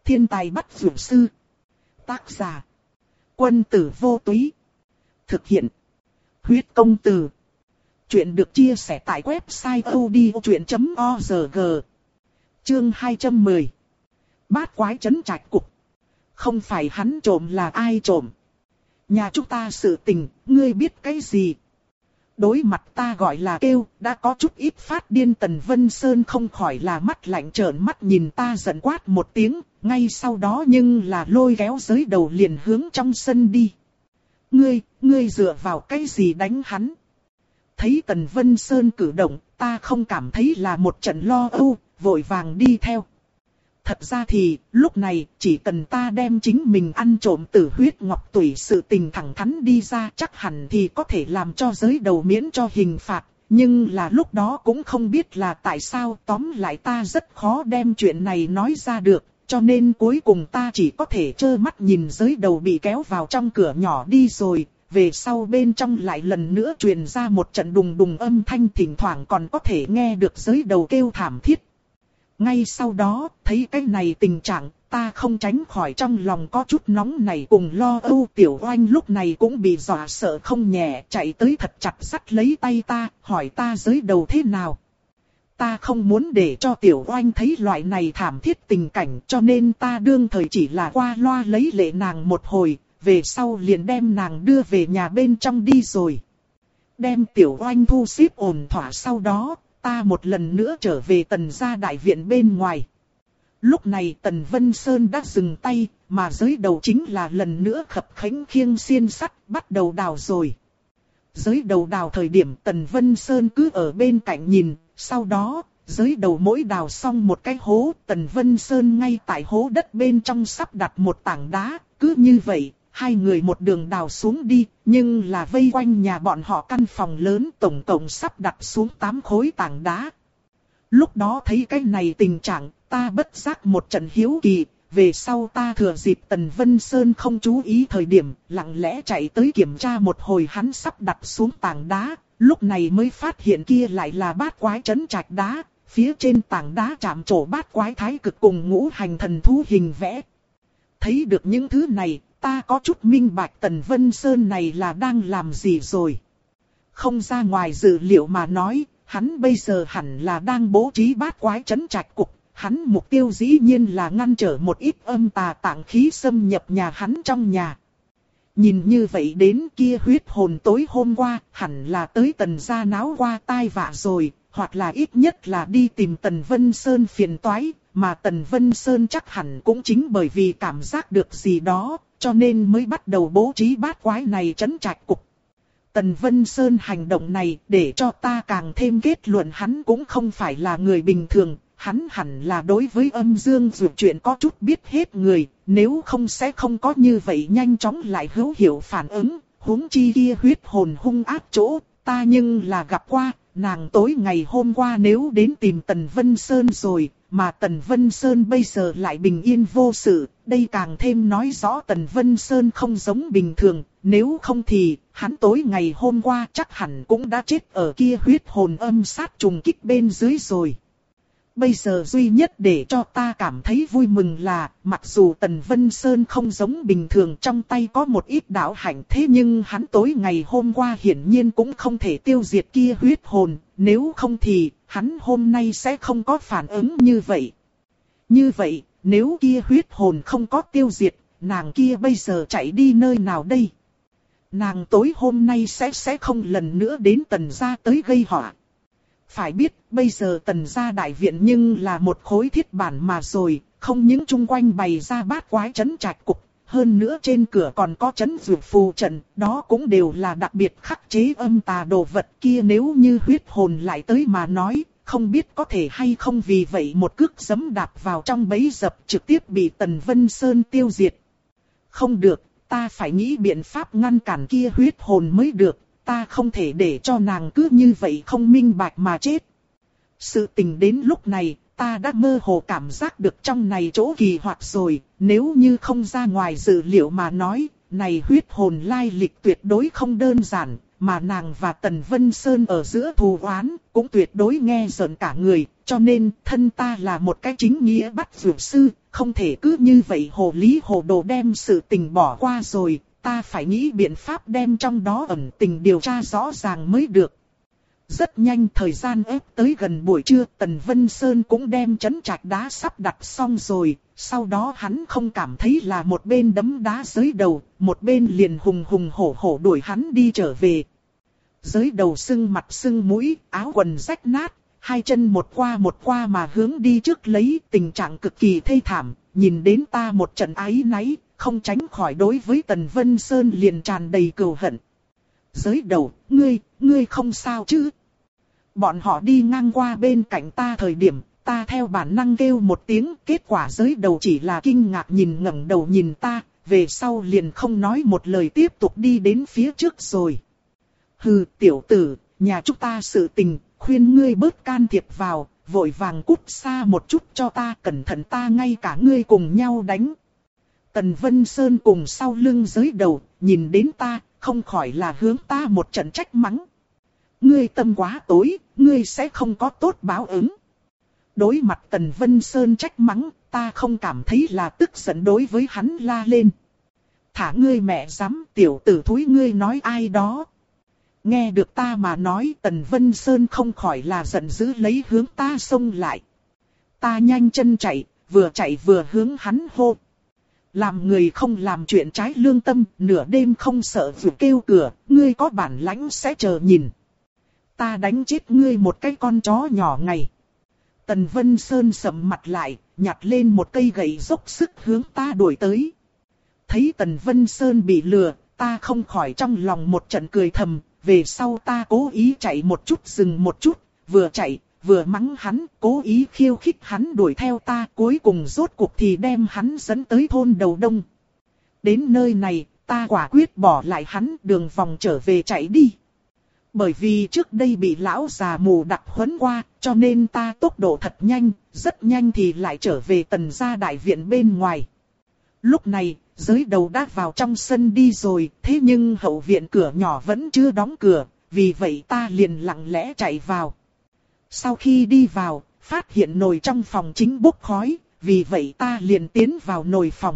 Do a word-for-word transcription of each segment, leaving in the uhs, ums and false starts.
Thiên tài bắt dược sư. Tác giả. Quân tử vô túy. Thực hiện. Huyết công từ. Chuyện được chia sẻ tại website odchuyện chấm org. Chương hai trăm mười. Bát quái trấn trạch cục. Không phải hắn trộm là ai trộm? Nhà chúng ta sự tình, ngươi biết cái gì? Đối mặt ta gọi là kêu, đã có chút ít phát điên. Tần Vân Sơn không khỏi là mắt lạnh trợn mắt nhìn ta giận quát một tiếng, ngay sau đó nhưng là lôi kéo giới đầu liền hướng trong sân đi. Ngươi, ngươi dựa vào cái gì đánh hắn? Thấy Tần Vân Sơn cử động, ta không cảm thấy là một trận lo âu, vội vàng đi theo. Thật ra thì, lúc này, chỉ cần ta đem chính mình ăn trộm tử huyết ngọc tủy sự tình thẳng thắn đi ra, chắc hẳn thì có thể làm cho giới đầu miễn cho hình phạt. Nhưng là lúc đó cũng không biết là tại sao, tóm lại ta rất khó đem chuyện này nói ra được. Cho nên cuối cùng ta chỉ có thể trơ mắt nhìn giới đầu bị kéo vào trong cửa nhỏ đi rồi. Về sau bên trong lại lần nữa truyền ra một trận đùng đùng âm thanh, thỉnh thoảng còn có thể nghe được giới đầu kêu thảm thiết. Ngay sau đó, thấy cái này tình trạng, ta không tránh khỏi trong lòng có chút nóng này cùng lo âu. Tiểu Oanh lúc này cũng bị dọa sợ không nhẹ, chạy tới thật chặt dắt lấy tay ta, hỏi ta giới đầu thế nào. Ta không muốn để cho Tiểu Oanh thấy loại này thảm thiết tình cảnh, cho nên ta đương thời chỉ là qua loa lấy lệ nàng một hồi, về sau liền đem nàng đưa về nhà bên trong đi rồi. Đem Tiểu Oanh thu xếp ổn thỏa sau đó, ta một lần nữa trở về Tần gia đại viện bên ngoài. Lúc này Tần Vân Sơn đã dừng tay, mà giới đầu chính là lần nữa khập khánh khiêng xiên sắt, bắt đầu đào rồi. Giới đầu đào thời điểm Tần Vân Sơn cứ ở bên cạnh nhìn, sau đó, giới đầu mỗi đào xong một cái hố, Tần Vân Sơn ngay tại hố đất bên trong sắp đặt một tảng đá, cứ như vậy. Hai người một đường đào xuống đi, nhưng là vây quanh nhà bọn họ căn phòng lớn tổng cộng sắp đặt xuống tám khối tảng đá. Lúc đó thấy cái này tình trạng, ta bất giác một trận hiếu kỳ, về sau ta thừa dịp Tần Vân Sơn không chú ý thời điểm, lặng lẽ chạy tới kiểm tra một hồi hắn sắp đặt xuống tảng đá, lúc này mới phát hiện kia lại là bát quái trấn trạch đá, phía trên tảng đá chạm trổ bát quái thái cực cùng ngũ hành thần thú hình vẽ. Thấy được những thứ này, ta có chút minh bạch Tần Vân Sơn này là đang làm gì rồi. Không ra ngoài dự liệu mà nói, hắn bây giờ hẳn là đang bố trí bát quái trấn trạch cục. Hắn mục tiêu dĩ nhiên là ngăn trở một ít âm tà tạng khí xâm nhập nhà hắn trong nhà. Nhìn như vậy đến kia huyết hồn tối hôm qua hẳn là tới Tần gia náo qua tai vạ rồi, hoặc là ít nhất là đi tìm Tần Vân Sơn phiền toái. Mà Tần Vân Sơn chắc hẳn cũng chính bởi vì cảm giác được gì đó, cho nên mới bắt đầu bố trí bát quái này trấn trạch cục. Tần Vân Sơn hành động này để cho ta càng thêm kết luận hắn cũng không phải là người bình thường, hắn hẳn là đối với âm dương dụ chuyện có chút biết hết người, nếu không sẽ không có như vậy nhanh chóng lại hữu hiệu phản ứng, huống chi kia huyết hồn hung ác chỗ, ta nhưng là gặp qua, nàng tối ngày hôm qua nếu đến tìm Tần Vân Sơn rồi. Mà Tần Vân Sơn bây giờ lại bình yên vô sự, đây càng thêm nói rõ Tần Vân Sơn không giống bình thường, nếu không thì hắn tối ngày hôm qua chắc hẳn cũng đã chết ở kia huyết hồn âm sát trùng kích bên dưới rồi. Bây giờ duy nhất để cho ta cảm thấy vui mừng là, mặc dù Tần Vân Sơn không giống bình thường trong tay có một ít đạo hạnh, thế nhưng hắn tối ngày hôm qua hiển nhiên cũng không thể tiêu diệt kia huyết hồn, nếu không thì hắn hôm nay sẽ không có phản ứng như vậy. Như vậy, nếu kia huyết hồn không có tiêu diệt, nàng kia bây giờ chạy đi nơi nào đây? Nàng tối hôm nay sẽ sẽ không lần nữa đến Tần gia tới gây họa. Phải biết, bây giờ Tần gia đại viện nhưng là một khối thiết bản mà rồi, không những chung quanh bày ra bát quái trấn trạch cục, hơn nữa trên cửa còn có trấn dược phù trận, đó cũng đều là đặc biệt khắc chế âm tà đồ vật kia. Nếu như huyết hồn lại tới mà nói, không biết có thể hay không vì vậy một cước giẫm đạp vào trong bẫy dập trực tiếp bị Tần Vân Sơn tiêu diệt. Không được, ta phải nghĩ biện pháp ngăn cản kia huyết hồn mới được. Ta không thể để cho nàng cứ như vậy không minh bạch mà chết. Sự tình đến lúc này, ta đã mơ hồ cảm giác được trong này chỗ kỳ hoặc rồi. Nếu như không ra ngoài dự liệu mà nói, này huyết hồn lai lịch tuyệt đối không đơn giản. mà nàng và Tần Vân Sơn ở giữa thù oán, cũng tuyệt đối nghe rợn cả người, cho nên thân ta là một cái chính nghĩa bắt dược sư, không thể cứ như vậy hồ lý hồ đồ đem sự tình bỏ qua rồi, ta phải nghĩ biện pháp đem trong đó ẩn tình điều tra rõ ràng mới được. Rất nhanh thời gian ép tới gần buổi trưa, Tần Vân Sơn cũng đem trấn trạch đá sắp đặt xong rồi, sau đó hắn không cảm thấy là một bên đấm đá giới đầu, một bên liền hùng hùng hổ hổ đuổi hắn đi trở về. Giới đầu sưng mặt sưng mũi, áo quần rách nát, hai chân một qua một qua mà hướng đi trước lấy, tình trạng cực kỳ thê thảm, nhìn đến ta một trận áy náy, không tránh khỏi đối với Tần Vân Sơn liền tràn đầy cừu hận. Giới đầu, ngươi, ngươi không sao chứ? Bọn họ đi ngang qua bên cạnh ta thời điểm, ta theo bản năng kêu một tiếng, kết quả giới đầu chỉ là kinh ngạc nhìn ngẩng đầu nhìn ta, về sau liền không nói một lời tiếp tục đi đến phía trước rồi. Hừ, tiểu tử, nhà chúng ta sự tình, khuyên ngươi bớt can thiệp vào, vội vàng cút xa một chút cho ta, cẩn thận ta ngay cả ngươi cùng nhau đánh. Tần Vân Sơn cùng sau lưng giới đầu, nhìn đến ta, không khỏi là hướng ta một trận trách mắng. Ngươi tâm quá tối, ngươi sẽ không có tốt báo ứng. Đối mặt Tần Vân Sơn trách mắng, ta không cảm thấy là tức giận đối với hắn la lên. Thả ngươi mẹ dám, tiểu tử thúi ngươi nói ai đó. Nghe được ta mà nói, Tần Vân Sơn không khỏi là giận dữ lấy hướng ta xông lại. Ta nhanh chân chạy, vừa chạy vừa hướng hắn hô. Làm người không làm chuyện trái lương tâm, nửa đêm không sợ vừa kêu cửa, ngươi có bản lãnh sẽ chờ nhìn. Ta đánh chết ngươi một cái con chó nhỏ ngày. Tần Vân Sơn sầm mặt lại, nhặt lên một cây gậy dốc sức hướng ta đuổi tới. Thấy Tần Vân Sơn bị lừa, ta không khỏi trong lòng một trận cười thầm, về sau ta cố ý chạy một chút dừng một chút, vừa chạy, vừa mắng hắn, cố ý khiêu khích hắn đuổi theo ta, cuối cùng rốt cuộc thì đem hắn dẫn tới thôn đầu đông. Đến nơi này, ta quả quyết bỏ lại hắn đường vòng trở về chạy đi. Bởi vì trước đây bị lão già mù đặc huấn qua, cho nên ta tốc độ thật nhanh, rất nhanh thì lại trở về Tần gia đại viện bên ngoài. Lúc này, giới đầu đã vào trong sân đi rồi, thế nhưng hậu viện cửa nhỏ vẫn chưa đóng cửa, vì vậy ta liền lặng lẽ chạy vào. Sau khi đi vào, phát hiện nồi trong phòng chính bốc khói, vì vậy ta liền tiến vào nồi phòng.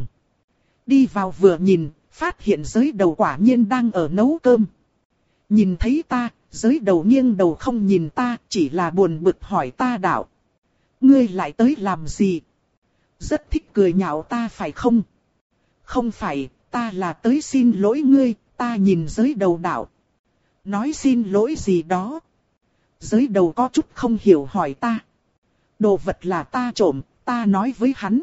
Đi vào vừa nhìn, phát hiện giới đầu quả nhiên đang ở nấu cơm. Nhìn thấy ta, giới đầu nghiêng đầu không nhìn ta, chỉ là buồn bực hỏi ta đạo. Ngươi lại tới làm gì? Rất thích cười nhạo ta phải không? Không phải, ta là tới xin lỗi ngươi, ta nhìn giới đầu đạo. Nói xin lỗi gì đó? Giới đầu có chút không hiểu hỏi ta. Đồ vật là ta trộm, ta nói với hắn.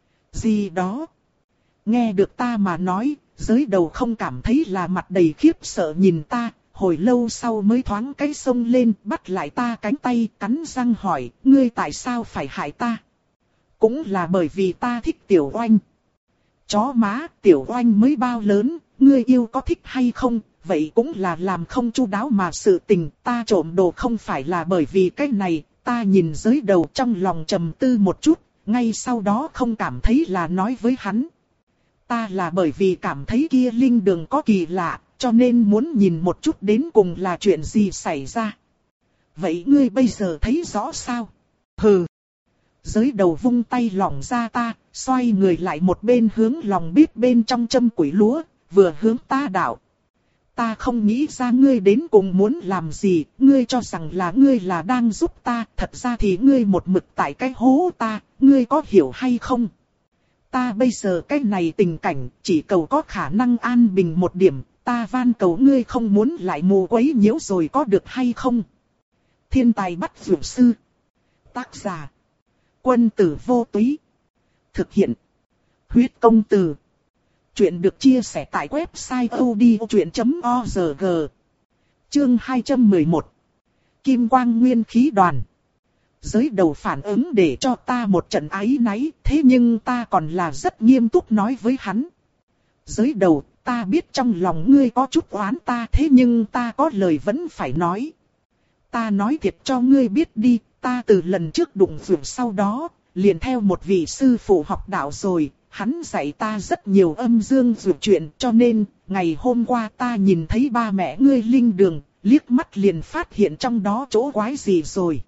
Gì đó? Nghe được ta mà nói, giới đầu không cảm thấy là mặt đầy khiếp sợ nhìn ta. Hồi lâu sau mới thoáng cái sông lên, bắt lại ta cánh tay, cắn răng hỏi, ngươi tại sao phải hại ta? Cũng là bởi vì ta thích Tiểu Oanh. Chó má, Tiểu Oanh mới bao lớn, ngươi yêu có thích hay không? Vậy cũng là làm không chu đáo mà sự tình, ta trộm đồ không phải là bởi vì cái này, ta nhìn giới đầu trong lòng trầm tư một chút, ngay sau đó không cảm thấy là nói với hắn. Ta là bởi vì cảm thấy kia linh đường có kỳ lạ, cho nên muốn nhìn một chút đến cùng là chuyện gì xảy ra. Vậy ngươi bây giờ thấy rõ sao? Hừ. Giới đầu vung tay lỏng ra ta, xoay người lại một bên hướng lòng bếp bên trong châm củi lúa, vừa hướng ta đạo. Ta không nghĩ ra ngươi đến cùng muốn làm gì, ngươi cho rằng là ngươi là đang giúp ta, thật ra thì ngươi một mực tại cái hố ta, ngươi có hiểu hay không? Ta bây giờ cái này tình cảnh, chỉ cầu có khả năng an bình một điểm, ta van cầu ngươi không muốn lại mù quấy nhiễu rồi có được hay không? Thiên tài bắt dược sư. Tác giả. Quân tử vô túy. Thực hiện. Huyết công từ. Chuyện được chia sẻ tại website odchuyện chấm org. Chương hai trăm mười một. Kim quang nguyên khí đoàn. Giới đầu phản ứng để cho ta một trận áy náy, thế nhưng ta còn là rất nghiêm túc nói với hắn. Giới đầu, ta biết trong lòng ngươi có chút oán ta, thế nhưng ta có lời vẫn phải nói. Ta nói thiệt cho ngươi biết đi, ta từ lần trước đụng vượt sau đó, liền theo một vị sư phụ học đạo rồi, hắn dạy ta rất nhiều âm dương dược chuyện, cho nên, ngày hôm qua ta nhìn thấy ba mẹ ngươi linh đường, liếc mắt liền phát hiện trong đó chỗ quái gì rồi.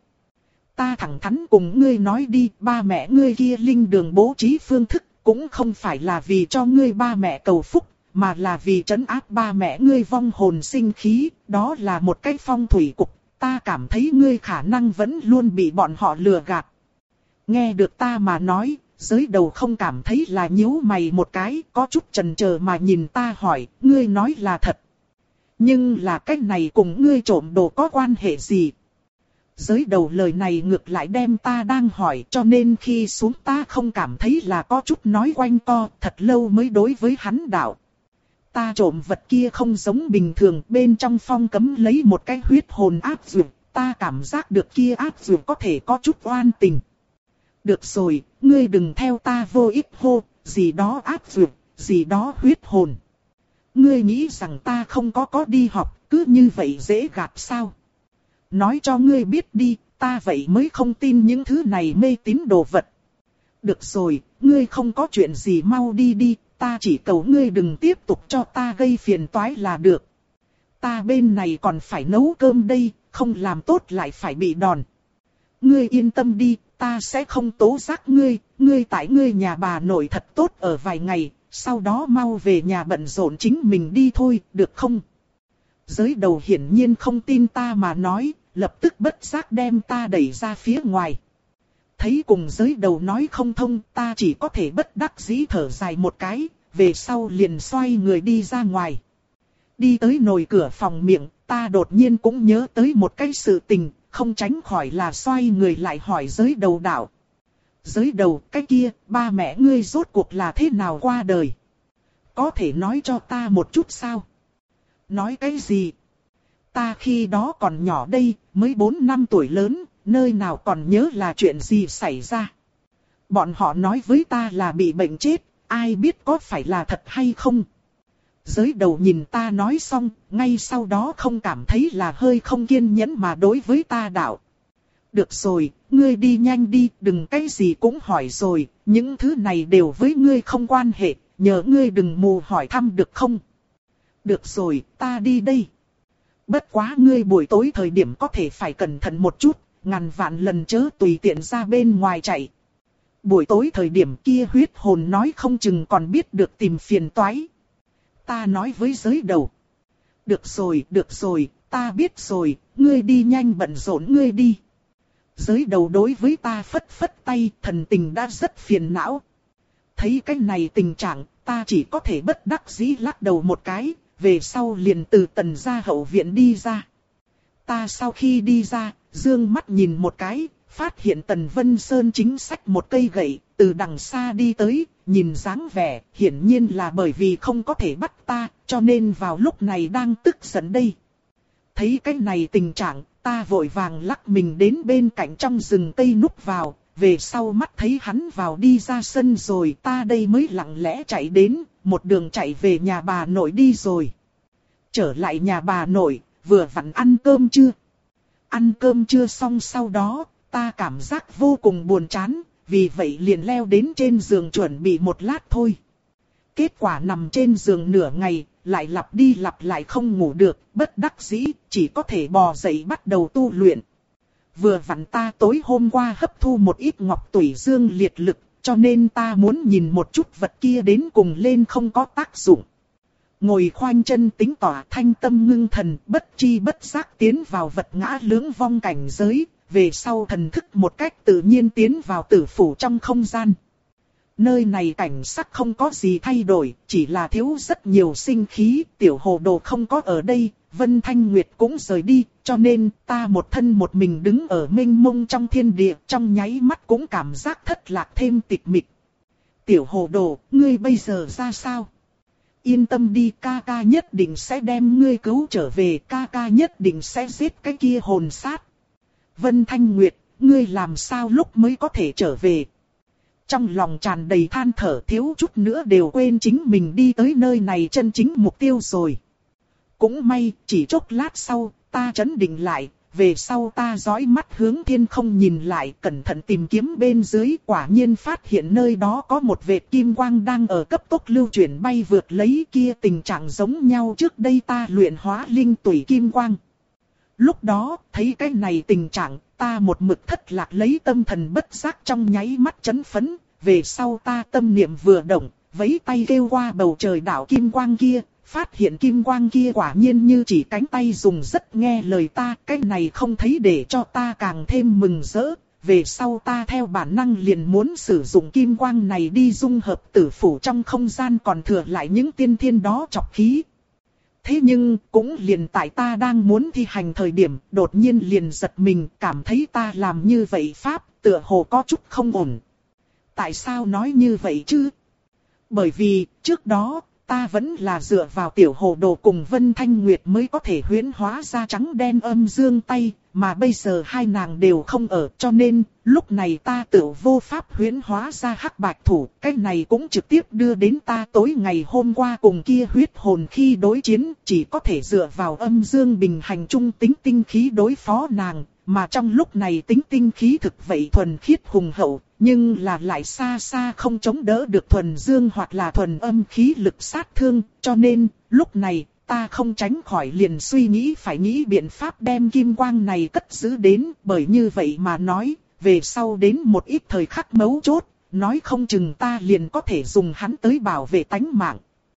Ta thẳng thắn cùng ngươi nói đi, ba mẹ ngươi kia linh đường bố trí phương thức, cũng không phải là vì cho ngươi ba mẹ cầu phúc, mà là vì trấn áp ba mẹ ngươi vong hồn sinh khí, đó là một cái phong thủy cục, ta cảm thấy ngươi khả năng vẫn luôn bị bọn họ lừa gạt. Nghe được ta mà nói, giới đầu không cảm thấy là nhíu mày một cái, có chút chần chờ mà nhìn ta hỏi, ngươi nói là thật. Nhưng là cái này cùng ngươi trộm đồ có quan hệ gì? Giới đầu lời này ngược lại đem ta đang hỏi, cho nên khi xuống ta không cảm thấy là có chút nói quanh co, thật lâu mới đối với hắn đạo. Ta trộm vật kia không giống bình thường, bên trong phong cấm lấy một cái huyết hồn áp dược, ta cảm giác được kia áp dược có thể có chút oan tình. Được rồi, ngươi đừng theo ta vô ích hô, gì đó áp dược, gì đó huyết hồn. Ngươi nghĩ rằng ta không có có đi học, cứ như vậy dễ gạt sao? Nói cho ngươi biết đi, ta vậy mới không tin những thứ này mê tín đồ vật. Được rồi, ngươi không có chuyện gì mau đi đi, ta chỉ cầu ngươi đừng tiếp tục cho ta gây phiền toái là được. Ta bên này còn phải nấu cơm đây, không làm tốt lại phải bị đòn. Ngươi yên tâm đi, ta sẽ không tố giác ngươi, ngươi tại ngươi nhà bà nội thật tốt ở vài ngày, sau đó mau về nhà bận rộn chính mình đi thôi, được không? Giới đầu hiển nhiên không tin ta mà nói, lập tức bất giác đem ta đẩy ra phía ngoài. Thấy cùng giới đầu nói không thông, ta chỉ có thể bất đắc dĩ thở dài một cái, về sau liền xoay người đi ra ngoài. Đi tới nồi cửa phòng miệng, ta đột nhiên cũng nhớ tới một cái sự tình, không tránh khỏi là xoay người lại hỏi giới đầu đạo. Giới đầu, cái kia, ba mẹ ngươi rốt cuộc là thế nào qua đời? Có thể nói cho ta một chút sao? Nói cái gì? Ta khi đó còn nhỏ đây, mới bốn năm tuổi lớn, nơi nào còn nhớ là chuyện gì xảy ra. Bọn họ nói với ta là bị bệnh chết, ai biết có phải là thật hay không. Giới đầu nhìn ta nói xong, ngay sau đó không cảm thấy là hơi không kiên nhẫn mà đối với ta đạo. Được rồi, ngươi đi nhanh đi, đừng cái gì cũng hỏi rồi, những thứ này đều với ngươi không quan hệ, nhớ ngươi đừng mù hỏi thăm được không. Được rồi, ta đi đây. Bất quá ngươi buổi tối thời điểm có thể phải cẩn thận một chút, ngàn vạn lần chớ tùy tiện ra bên ngoài chạy. Buổi tối thời điểm kia huyết hồn nói không chừng còn biết được tìm phiền toái. Ta nói với giới đầu. Được rồi, được rồi, ta biết rồi, ngươi đi nhanh bận rộn ngươi đi. Giới đầu đối với ta phất phất tay, thần tình đã rất phiền não. Thấy cái này tình trạng, ta chỉ có thể bất đắc dĩ lắc đầu một cái, về sau liền từ tần gia hậu viện đi ra. Ta sau khi đi ra, dương mắt nhìn một cái, phát hiện Tần Vân Sơn chính xách một cây gậy, từ đằng xa đi tới, nhìn dáng vẻ, hiển nhiên là bởi vì không có thể bắt ta, cho nên vào lúc này đang tức giận đây. Thấy cái này tình trạng, ta vội vàng lắc mình đến bên cạnh trong rừng cây núp vào, về sau mắt thấy hắn vào đi ra sân rồi, ta đây mới lặng lẽ chạy đến, một đường chạy về nhà bà nội đi rồi. Trở lại nhà bà nội, vừa vặn ăn cơm chưa? Ăn cơm chưa xong sau đó, ta cảm giác vô cùng buồn chán, vì vậy liền leo đến trên giường chuẩn bị một lát thôi. Kết quả nằm trên giường nửa ngày, lại lặp đi lặp lại không ngủ được, bất đắc dĩ, chỉ có thể bò dậy bắt đầu tu luyện. Vừa vặn ta tối hôm qua hấp thu một ít ngọc tủy dương liệt lực, cho nên ta muốn nhìn một chút vật kia đến cùng lên không có tác dụng. Ngồi khoanh chân tính tỏa thanh tâm ngưng thần, bất chi bất giác tiến vào vật ngã lưỡng vong cảnh giới, về sau thần thức một cách tự nhiên tiến vào tử phủ trong không gian. Nơi này cảnh sắc không có gì thay đổi, chỉ là thiếu rất nhiều sinh khí, tiểu hồ đồ không có ở đây, Vân Thanh Nguyệt cũng rời đi, cho nên ta một thân một mình đứng ở mênh mông trong thiên địa, trong nháy mắt cũng cảm giác thất lạc thêm tịch mịch. Tiểu hồ đồ, ngươi bây giờ ra sao? Yên tâm đi, ca ca nhất định sẽ đem ngươi cứu trở về, ca ca nhất định sẽ giết cái kia hồn sát. Vân Thanh Nguyệt, ngươi làm sao lúc mới có thể trở về? Trong lòng tràn đầy than thở, thiếu chút nữa đều quên chính mình đi tới nơi này chân chính mục tiêu rồi. Cũng may, chỉ chốc lát sau, ta trấn định lại, về sau ta dõi mắt hướng thiên không nhìn lại, cẩn thận tìm kiếm bên dưới, quả nhiên phát hiện nơi đó có một vệt kim quang đang ở cấp tốc lưu chuyển bay vượt lấy, kia tình trạng giống nhau trước đây ta luyện hóa linh tủy kim quang. Lúc đó, thấy cái này tình trạng, ta một mực thất lạc lấy, tâm thần bất giác trong nháy mắt chấn phấn, về sau ta tâm niệm vừa động, vẫy tay kêu qua bầu trời đạo kim quang kia, phát hiện kim quang kia quả nhiên như chỉ cánh tay dùng, rất nghe lời ta, cái này không thấy để cho ta càng thêm mừng rỡ. Về sau ta theo bản năng liền muốn sử dụng kim quang này đi dung hợp tử phủ trong không gian còn thừa lại những tiên thiên đó trọc khí. Thế nhưng cũng liền tại ta đang muốn thi hành thời điểm, đột nhiên liền giật mình, cảm thấy ta làm như vậy pháp tựa hồ có chút không ổn. Tại sao nói như vậy chứ? Bởi vì trước đó ta vẫn là dựa vào tiểu hồ đồ cùng Vân Thanh Nguyệt mới có thể huyễn hóa ra trắng đen âm dương tay, mà bây giờ hai nàng đều không ở, cho nên lúc này ta tự vô pháp huyễn hóa ra hắc bạch thủ. Cái này cũng trực tiếp đưa đến ta tối ngày hôm qua cùng kia huyết hồn khi đối chiến, chỉ có thể dựa vào âm dương bình hành trung tính tinh khí đối phó nàng. Mà trong lúc này tính tinh khí thực vậy thuần khiết hùng hậu, nhưng là lại xa xa không chống đỡ được thuần dương hoặc là thuần âm khí lực sát thương, cho nên lúc này ta không tránh khỏi liền suy nghĩ phải nghĩ biện pháp đem kim quang này cất giữ đến, bởi như vậy mà nói, về sau đến một ít thời khắc mấu chốt, nói không chừng ta liền có thể dùng hắn tới bảo vệ tánh mạng.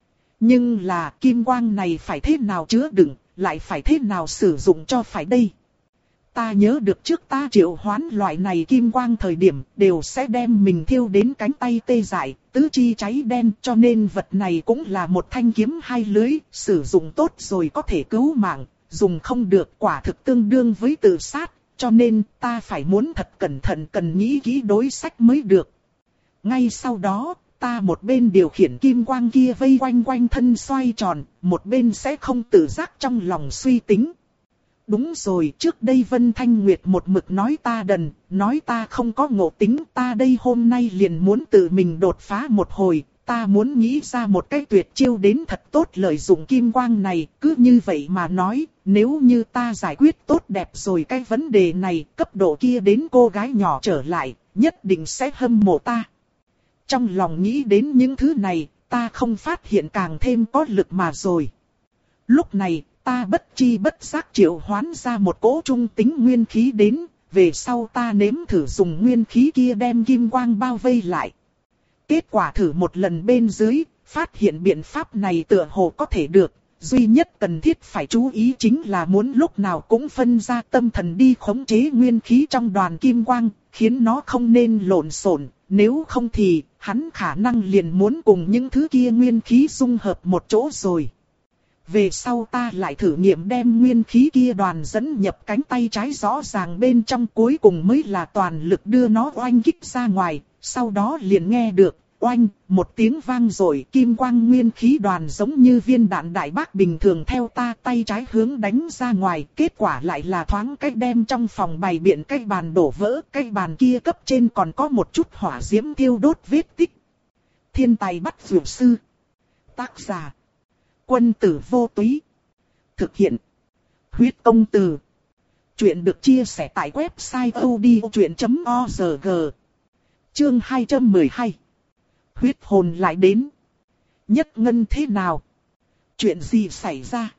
Nhưng là kim quang này phải thế nào chứa đựng, lại phải thế nào sử dụng cho phải đây? Ta nhớ được trước ta triệu hoán loại này kim quang thời điểm đều sẽ đem mình thiêu đến cánh tay tê dại, tứ chi cháy đen, cho nên vật này cũng là một thanh kiếm hai lưỡi, sử dụng tốt rồi có thể cứu mạng, dùng không được quả thực tương đương với tự sát, cho nên ta phải muốn thật cẩn thận cần nghĩ kỹ đối sách mới được. Ngay sau đó, ta một bên điều khiển kim quang kia vây quanh quanh thân xoay tròn, một bên sẽ không tự giác trong lòng suy tính. Đúng rồi, trước đây Vân Thanh Nguyệt một mực nói ta đần, nói ta không có ngộ tính, ta đây hôm nay liền muốn tự mình đột phá một hồi, ta muốn nghĩ ra một cái tuyệt chiêu đến thật tốt lợi dụng kim quang này, cứ như vậy mà nói, nếu như ta giải quyết tốt đẹp rồi cái vấn đề này, cấp độ kia đến cô gái nhỏ trở lại, nhất định sẽ hâm mộ ta. Trong lòng nghĩ đến những thứ này, ta không phát hiện càng thêm có lực mà rồi. Lúc này, ta bất chi bất giác triệu hoán ra một cỗ trung tính nguyên khí đến, về sau ta nếm thử dùng nguyên khí kia đem kim quang bao vây lại. Kết quả thử một lần bên dưới, phát hiện biện pháp này tựa hồ có thể được, duy nhất cần thiết phải chú ý chính là muốn lúc nào cũng phân ra tâm thần đi khống chế nguyên khí trong đoàn kim quang, khiến nó không nên lộn xộn, nếu không thì hắn khả năng liền muốn cùng những thứ kia nguyên khí dung hợp một chỗ rồi. Về sau ta lại thử nghiệm đem nguyên khí kia đoàn dẫn nhập cánh tay trái rõ ràng bên trong, cuối cùng mới là toàn lực đưa nó oanh kích ra ngoài, sau đó liền nghe được, oanh, một tiếng vang rồi, kim quang nguyên khí đoàn giống như viên đạn đại bác bình thường theo ta tay trái hướng đánh ra ngoài, kết quả lại là thoáng cách đem trong phòng bày biện cái bàn đổ vỡ, cái bàn kia cấp trên còn có một chút hỏa diễm thiêu đốt vết tích. Thiên tài bắt dược sư. Tác giả Quân Tử Vô Túy. Thực hiện Huyết Công Từ. Chuyện được chia sẻ tại website odchuyện chấm org. Chương hai trăm mười hai. Huyết hồn lại đến. Nhất ngân thế nào? Chuyện gì xảy ra?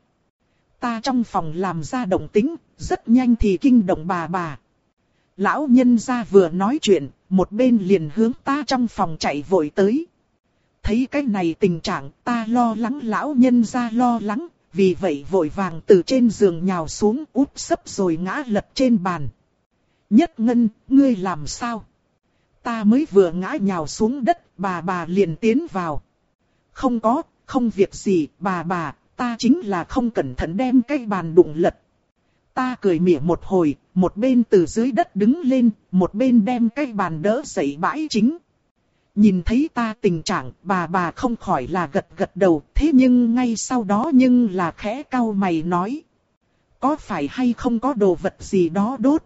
Ta trong phòng làm ra động tĩnh, rất nhanh thì kinh động bà bà. Lão nhân gia vừa nói chuyện, một bên liền hướng ta trong phòng chạy vội tới. Thấy cái này tình trạng, ta lo lắng lão nhân gia lo lắng, vì vậy vội vàng từ trên giường nhào xuống úp sấp rồi ngã lật trên bàn. Nhất ngân, ngươi làm sao? Ta mới vừa ngã nhào xuống đất, bà bà liền tiến vào. Không có, không việc gì, bà bà, ta chính là không cẩn thận đem cái bàn đụng lật. Ta cười mỉa một hồi, một bên từ dưới đất đứng lên, một bên đem cái bàn đỡ dậy bãi chính. Nhìn thấy ta tình trạng, bà bà không khỏi là gật gật đầu, thế nhưng ngay sau đó nhưng là khẽ cau mày nói. Có phải hay không có đồ vật gì đó đốt?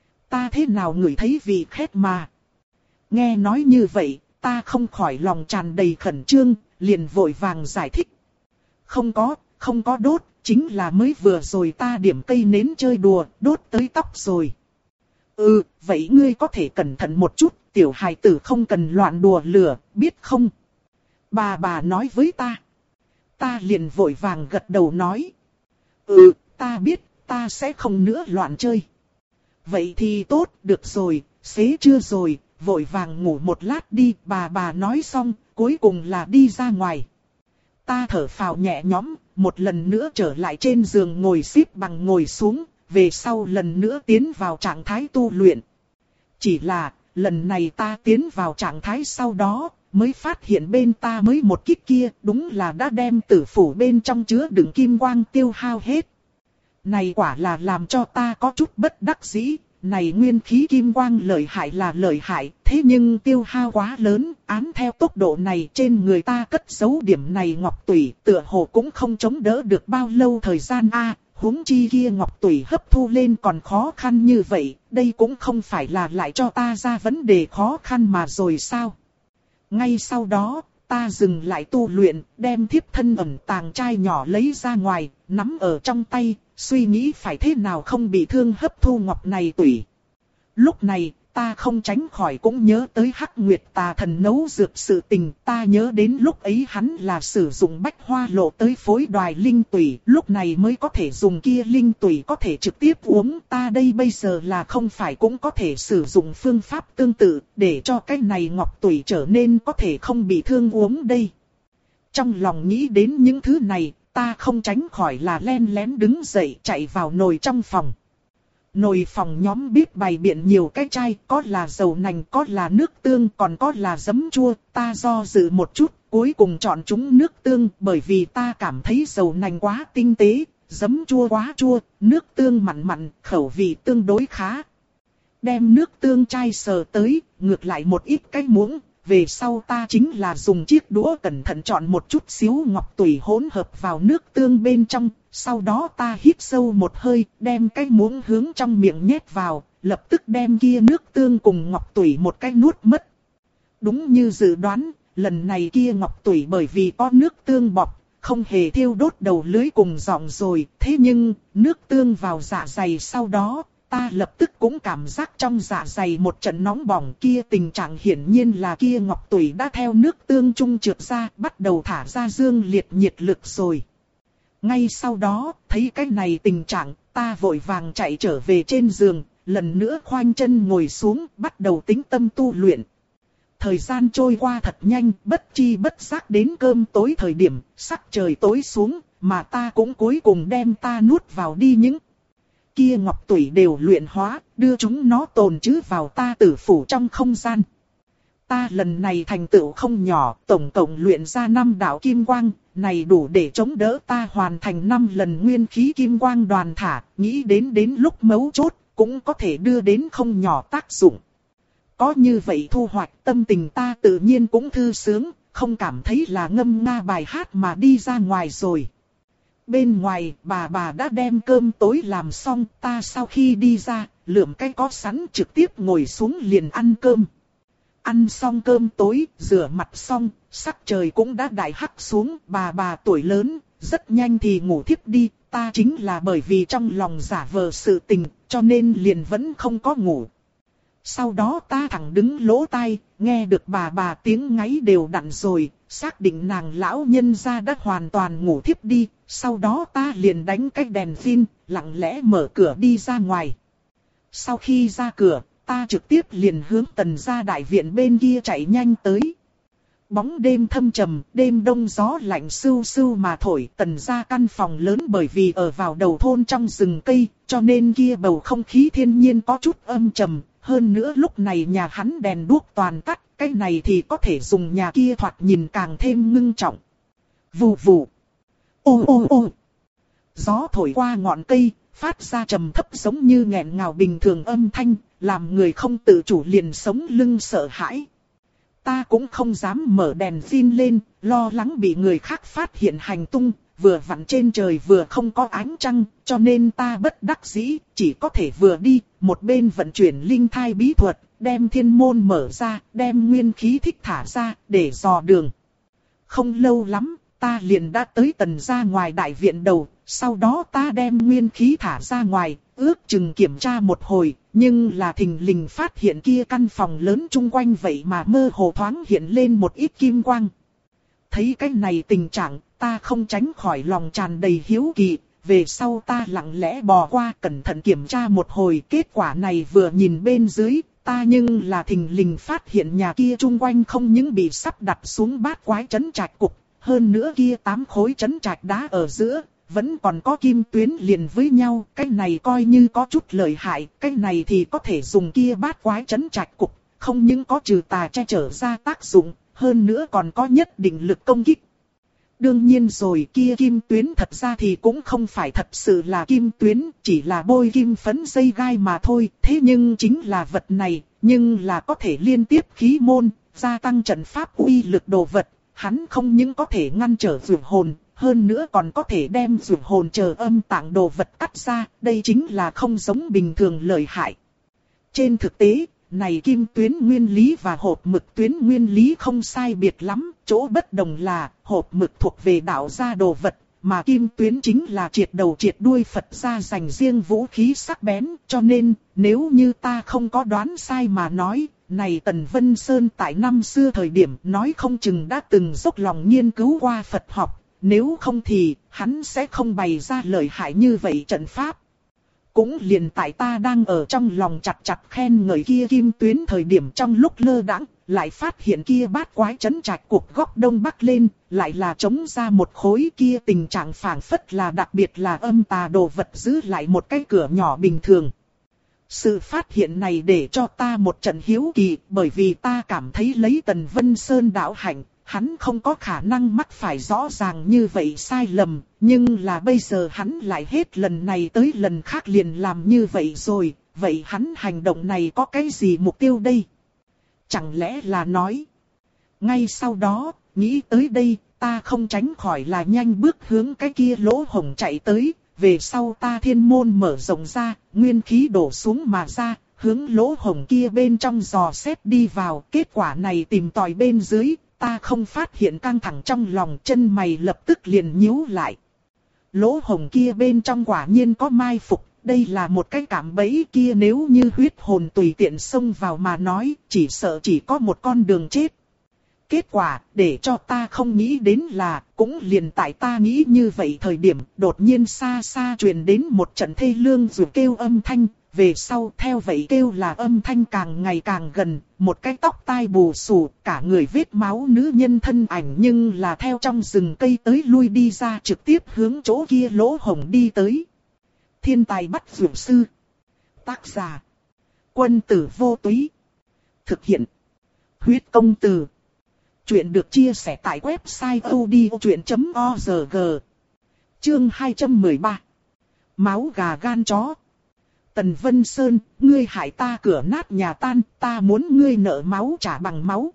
Ta thế nào ngửi thấy vị khét mà. Nghe nói như vậy, ta không khỏi lòng tràn đầy khẩn trương, liền vội vàng giải thích. Không có, không có đốt, chính là mới vừa rồi ta điểm cây nến chơi đùa, đốt tới tóc rồi. Ừ, vậy ngươi có thể cẩn thận một chút, tiểu hài tử không cần loạn đùa lửa, biết không? Bà bà nói với ta. Ta liền vội vàng gật đầu nói. Ừ, ta biết, ta sẽ không nữa loạn chơi. Vậy thì tốt, được rồi, xế trưa rồi, vội vàng ngủ một lát đi, bà bà nói xong, cuối cùng là đi ra ngoài. Ta thở phào nhẹ nhõm, một lần nữa trở lại trên giường ngồi xếp bằng ngồi xuống, về sau lần nữa tiến vào trạng thái tu luyện. Chỉ là, lần này ta tiến vào trạng thái sau đó, mới phát hiện bên ta mới một kích kia, đúng là đã đem tử phủ bên trong chứa đựng kim quang tiêu hao hết. Này quả là làm cho ta có chút bất đắc dĩ, này nguyên khí kim quang lợi hại là lợi hại, thế nhưng tiêu hao quá lớn, án theo tốc độ này trên người ta cất giấu điểm này ngọc tủy, tựa hồ cũng không chống đỡ được bao lâu thời gian a. Huống chi kia ngọc tủy hấp thu lên còn khó khăn như vậy, đây cũng không phải là lại cho ta ra vấn đề khó khăn mà rồi sao. Ngay sau đó, ta dừng lại tu luyện, đem thiếp thân ẩn tàng chai nhỏ lấy ra ngoài, nắm ở trong tay, suy nghĩ phải thế nào không bị thương hấp thu ngọc này tủy. Lúc này, ta không tránh khỏi cũng nhớ tới Hắc Nguyệt Tà Thần nấu dược sự tình, ta nhớ đến lúc ấy hắn là sử dụng bách hoa lộ tới phối đoài linh tủy, lúc này mới có thể dùng kia linh tủy có thể trực tiếp uống, ta đây bây giờ là không phải cũng có thể sử dụng phương pháp tương tự, để cho cái này ngọc tủy trở nên có thể không bị thương uống đây. Trong lòng nghĩ đến những thứ này, ta không tránh khỏi là len lén đứng dậy chạy vào nồi trong phòng. Nồi phòng nhóm bếp bày biện nhiều cái chai, có là dầu nành, có là nước tương, còn có là giấm chua. Ta do dự một chút, cuối cùng chọn chúng nước tương, bởi vì ta cảm thấy dầu nành quá tinh tế, giấm chua quá chua, nước tương mặn mặn, khẩu vị tương đối khá. Đem nước tương chai sờ tới, ngược lại một ít cái muỗng. Về sau ta chính là dùng chiếc đũa cẩn thận chọn một chút xíu ngọc tủy hỗn hợp vào nước tương bên trong. Sau đó ta hít sâu một hơi, đem cái muỗng hướng trong miệng nhét vào, lập tức đem kia nước tương cùng ngọc tủy một cái nuốt mất. Đúng như dự đoán, lần này kia ngọc tủy bởi vì có nước tương bọt, không hề thiêu đốt đầu lưới cùng giọng rồi. Thế nhưng, nước tương vào dạ dày sau đó, ta lập tức cũng cảm giác trong dạ dày một trận nóng bỏng, kia tình trạng hiển nhiên là kia ngọc tủy đã theo nước tương trung trượt ra, bắt đầu thả ra dương liệt nhiệt lực rồi. Ngay sau đó, thấy cái này tình trạng, ta vội vàng chạy trở về trên giường, lần nữa khoanh chân ngồi xuống, bắt đầu tĩnh tâm tu luyện. Thời gian trôi qua thật nhanh, bất chi bất giác đến cơm tối thời điểm, sắc trời tối xuống, mà ta cũng cuối cùng đem ta nuốt vào đi những kia ngọc tủy đều luyện hóa, đưa chúng nó tồn trữ vào ta tử phủ trong không gian. Ta lần này thành tựu không nhỏ, tổng cộng luyện ra năm đạo kim quang, này đủ để chống đỡ ta hoàn thành năm lần nguyên khí kim quang đoàn thả, nghĩ đến đến lúc mấu chốt, cũng có thể đưa đến không nhỏ tác dụng. Có như vậy thu hoạch, tâm tình ta tự nhiên cũng thư sướng, không cảm thấy là ngâm nga bài hát mà đi ra ngoài rồi. Bên ngoài, bà bà đã đem cơm tối làm xong, ta sau khi đi ra, lượm cái có sẵn trực tiếp ngồi xuống liền ăn cơm. Ăn xong cơm tối, rửa mặt xong, sắc trời cũng đã đại hắc xuống, bà bà tuổi lớn, rất nhanh thì ngủ thiếp đi, ta chính là bởi vì trong lòng giả vờ sự tình, cho nên liền vẫn không có ngủ. Sau đó ta thẳng đứng lỗ tai, nghe được bà bà tiếng ngáy đều đặn rồi, xác định nàng lão nhân gia đã hoàn toàn ngủ thiếp đi, sau đó ta liền đánh cái đèn pin, lặng lẽ mở cửa đi ra ngoài. Sau khi ra cửa, ta trực tiếp liền hướng Tần gia đại viện bên kia chạy nhanh tới. Bóng đêm thâm trầm, đêm đông gió lạnh sưu sưu mà thổi, Tần gia căn phòng lớn bởi vì ở vào đầu thôn trong rừng cây, cho nên kia bầu không khí thiên nhiên có chút âm trầm. Hơn nữa lúc này nhà hắn đèn đuốc toàn tắt, cái này thì có thể dùng nhà kia thoạt nhìn càng thêm ngưng trọng. Vù vù. Ô ô ô. Gió thổi qua ngọn cây, phát ra trầm thấp giống như nghẹn ngào bình thường âm thanh, làm người không tự chủ liền sống lưng sợ hãi. Ta cũng không dám mở đèn pin lên, lo lắng bị người khác phát hiện hành tung, vừa vặn trên trời vừa không có ánh trăng, cho nên ta bất đắc dĩ, chỉ có thể vừa đi, một bên vận chuyển linh thai bí thuật, đem thiên môn mở ra, đem nguyên khí thích thả ra, để dò đường. Không lâu lắm, ta liền đã tới Tần gia ngoài đại viện đầu, sau đó ta đem nguyên khí thả ra ngoài, ước chừng kiểm tra một hồi, nhưng là thình lình phát hiện kia căn phòng lớn chung quanh vậy mà mơ hồ thoáng hiện lên một ít kim quang. Thấy cái này tình trạng, ta không tránh khỏi lòng tràn đầy hiếu kỳ, về sau ta lặng lẽ bò qua cẩn thận kiểm tra một hồi, kết quả này vừa nhìn bên dưới, ta nhưng là thình lình phát hiện nhà kia chung quanh không những bị sắp đặt xuống bát quái trấn trạch cục, hơn nữa kia tám khối trấn trạch đá ở giữa, vẫn còn có kim tuyến liền với nhau, cái này coi như có chút lợi hại, cái này thì có thể dùng kia bát quái trấn trạch cục, không những có trừ tà che chở ra tác dụng, hơn nữa còn có nhất định lực công kích. Đương nhiên rồi, kia kim tuyến thật ra thì cũng không phải thật sự là kim tuyến, chỉ là bôi kim phấn dây gai mà thôi, thế nhưng chính là vật này, nhưng là có thể liên tiếp khí môn, gia tăng trận pháp uy lực đồ vật, hắn không những có thể ngăn trở dược hồn, hơn nữa còn có thể đem dược hồn chờ âm tạng đồ vật cắt ra, đây chính là không giống bình thường lợi hại. Trên thực tế, này kim tuyến nguyên lý và hộp mực tuyến nguyên lý không sai biệt lắm, chỗ bất đồng là hộp mực thuộc về đạo gia đồ vật, mà kim tuyến chính là triệt đầu triệt đuôi Phật gia dành riêng vũ khí sắc bén, cho nên nếu như ta không có đoán sai mà nói, này Tần Vân Sơn tại năm xưa thời điểm nói không chừng đã từng dốc lòng nghiên cứu qua Phật học, nếu không thì hắn sẽ không bày ra lợi hại như vậy trận pháp. Cũng liền tại ta đang ở trong lòng chặt chặt khen ngợi kia kim tuyến thời điểm trong lúc lơ đãng, lại phát hiện kia bát quái trấn trạch cuộc góc đông bắc lên, lại là chống ra một khối kia tình trạng phảng phất là đặc biệt là âm tà đồ vật giữ lại một cái cửa nhỏ bình thường. Sự phát hiện này để cho ta một trận hiếu kỳ, bởi vì ta cảm thấy lấy Tần Vân Sơn đạo hạnh, hắn không có khả năng mắc phải rõ ràng như vậy sai lầm, nhưng là bây giờ hắn lại hết lần này tới lần khác liền làm như vậy rồi, vậy hắn hành động này có cái gì mục tiêu đây? Chẳng lẽ là nói? Ngay sau đó, nghĩ tới đây, ta không tránh khỏi là nhanh bước hướng cái kia lỗ hổng chạy tới, về sau ta thiên môn mở rộng ra, nguyên khí đổ xuống mà ra, hướng lỗ hổng kia bên trong dò xét đi vào, kết quả này tìm tòi bên dưới. Ta không phát hiện căng thẳng trong lòng, chân mày lập tức liền nhíu lại. Lỗ hổng kia bên trong quả nhiên có mai phục, đây là một cái cạm bẫy kia, nếu như huyết hồn tùy tiện xông vào mà nói, chỉ sợ chỉ có một con đường chết. Kết quả, để cho ta không nghĩ đến là, cũng liền tại ta nghĩ như vậy thời điểm, đột nhiên xa xa truyền đến một trận thê lương dù kêu âm thanh. Về sau theo vậy kêu là âm thanh càng ngày càng gần, một cái tóc tai bù xù, cả người vết máu nữ nhân thân ảnh nhưng là theo trong rừng cây tới lui đi ra, trực tiếp hướng chỗ kia lỗ hổng đi tới. Thiên tài bắt dược sư. Tác giả: Quân tử vô túy. Thực hiện: Huyết công từ. Chuyện được chia sẻ tại website odchuyện chấm org. Chương hai trăm mười ba. Máu gà gan chó. Tần Vân Sơn, ngươi hại ta cửa nát nhà tan, ta muốn ngươi nợ máu trả bằng máu.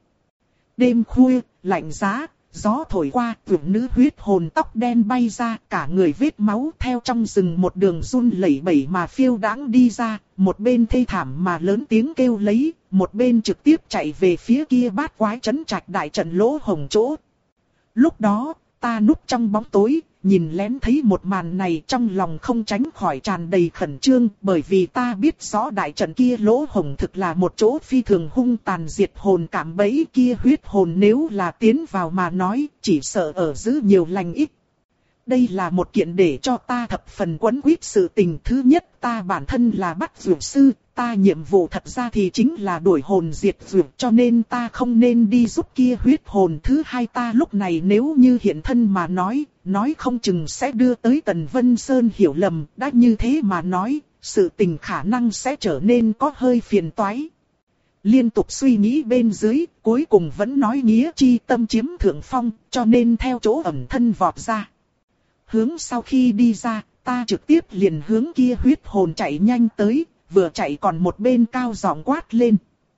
Đêm khuya, lạnh giá, gió thổi qua, tưởng nữ huyết hồn tóc đen bay ra, cả người vết máu theo trong rừng một đường run lẩy bẩy mà phiêu đãng đi ra, một bên thê thảm mà lớn tiếng kêu lấy, một bên trực tiếp chạy về phía kia bát quái trấn trạch đại trận lỗ hổng chỗ. Lúc đó, ta núp trong bóng tối, nhìn lén thấy một màn này, trong lòng không tránh khỏi tràn đầy khẩn trương, bởi vì ta biết rõ đại trận kia lỗ hổng thực là một chỗ phi thường hung tàn diệt hồn cạm bẫy, kia huyết hồn nếu là tiến vào mà nói, chỉ sợ ở giữ nhiều lành ít. Đây là một kiện để cho ta thập phần quấn quýt sự tình. Thứ nhất, ta bản thân là bắt dược sư, ta nhiệm vụ thật ra thì chính là đuổi hồn diệt dược, cho nên ta không nên đi giúp kia huyết hồn. Thứ hai, ta lúc này nếu như hiện thân mà nói, nói không chừng sẽ đưa tới Tần Vân Sơn hiểu lầm, đã như thế mà nói, sự tình khả năng sẽ trở nên có hơi phiền toái. Liên tục suy nghĩ bên dưới, cuối cùng vẫn nói nghĩa chi tâm chiếm thượng phong, cho nên theo chỗ ẩn thân vọt ra. Hướng sau khi đi ra, ta trực tiếp liền hướng kia huyết hồn chạy nhanh tới, vừa chạy còn một bên cao giọng quát lên.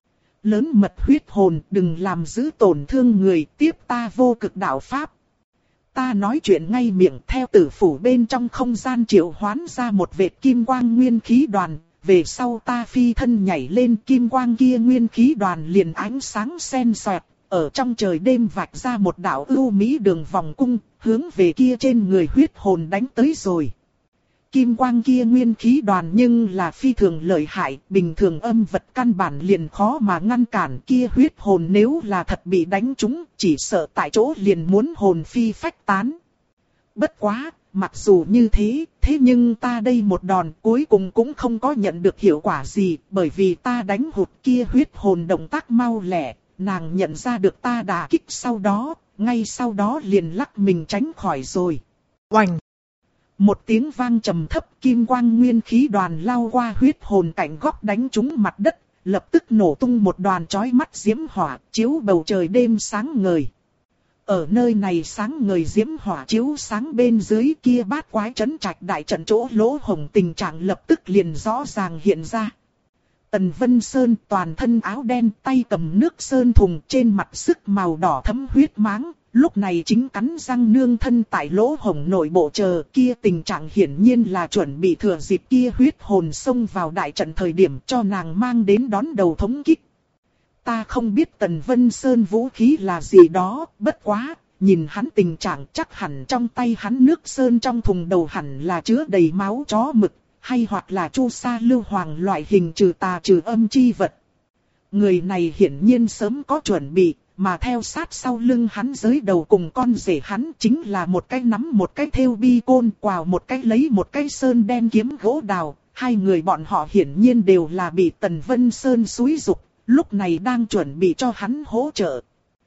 Lớn mật huyết hồn, đừng làm giữ tổn thương người, tiếp ta vô cực đạo pháp. Ta nói chuyện ngay miệng, theo tử phủ bên trong không gian triệu hoán ra một vệt kim quang nguyên khí đoàn. Về sau ta phi thân nhảy lên, kim quang kia nguyên khí đoàn liền ánh sáng xen xoẹt, ở trong trời đêm vạch ra một đạo ưu mỹ đường vòng cung, hướng về kia trên người huyết hồn đánh tới rồi. Kim quang kia nguyên khí đoàn nhưng là phi thường lợi hại, bình thường âm vật căn bản liền khó mà ngăn cản, kia huyết hồn nếu là thật bị đánh trúng, chỉ sợ tại chỗ liền muốn hồn phi phách tán. Bất quá, mặc dù như thế, thế nhưng ta đây một đòn cuối cùng cũng không có nhận được hiệu quả gì, bởi vì ta đánh hụt kia huyết hồn động tác mau lẹ, nàng nhận ra được ta đả kích sau đó, ngay sau đó liền lắc mình tránh khỏi rồi. Oành! Một tiếng vang trầm thấp, kim quang nguyên khí đoàn lao qua huyết hồn cạnh góc đánh trúng mặt đất, lập tức nổ tung một đoàn chói mắt diễm hỏa, chiếu bầu trời đêm sáng ngời. Ở nơi này sáng ngời diễm hỏa chiếu sáng bên dưới kia bát quái trấn trạch đại trận chỗ lỗ hổng, tình trạng lập tức liền rõ ràng hiện ra. Tần Vân Sơn toàn thân áo đen, tay cầm nước sơn thùng, trên mặt sức màu đỏ thấm huyết máng, lúc này chính cắn răng nương thân tại lỗ hổng nội bộ chờ, kia tình trạng hiển nhiên là chuẩn bị thừa dịp kia huyết hồn xông vào đại trận thời điểm cho nàng mang đến đón đầu thống kích. Ta không biết Tần Vân Sơn vũ khí là gì đó, bất quá, nhìn hắn tình trạng chắc hẳn trong tay hắn nước sơn trong thùng đầu hẳn là chứa đầy máu chó mực, hay hoặc là chu sa lưu hoàng loại hình trừ tà trừ âm chi vật. Người này hiển nhiên sớm có chuẩn bị, mà theo sát sau lưng hắn giới đầu cùng con rể hắn chính là một cái nắm một cái thêu bi côn, quào một cái lấy một cái sơn đen kiếm gỗ đào. Hai người bọn họ hiển nhiên đều là bị Tần Vân Sơn xúi giục, lúc này đang chuẩn bị cho hắn hỗ trợ.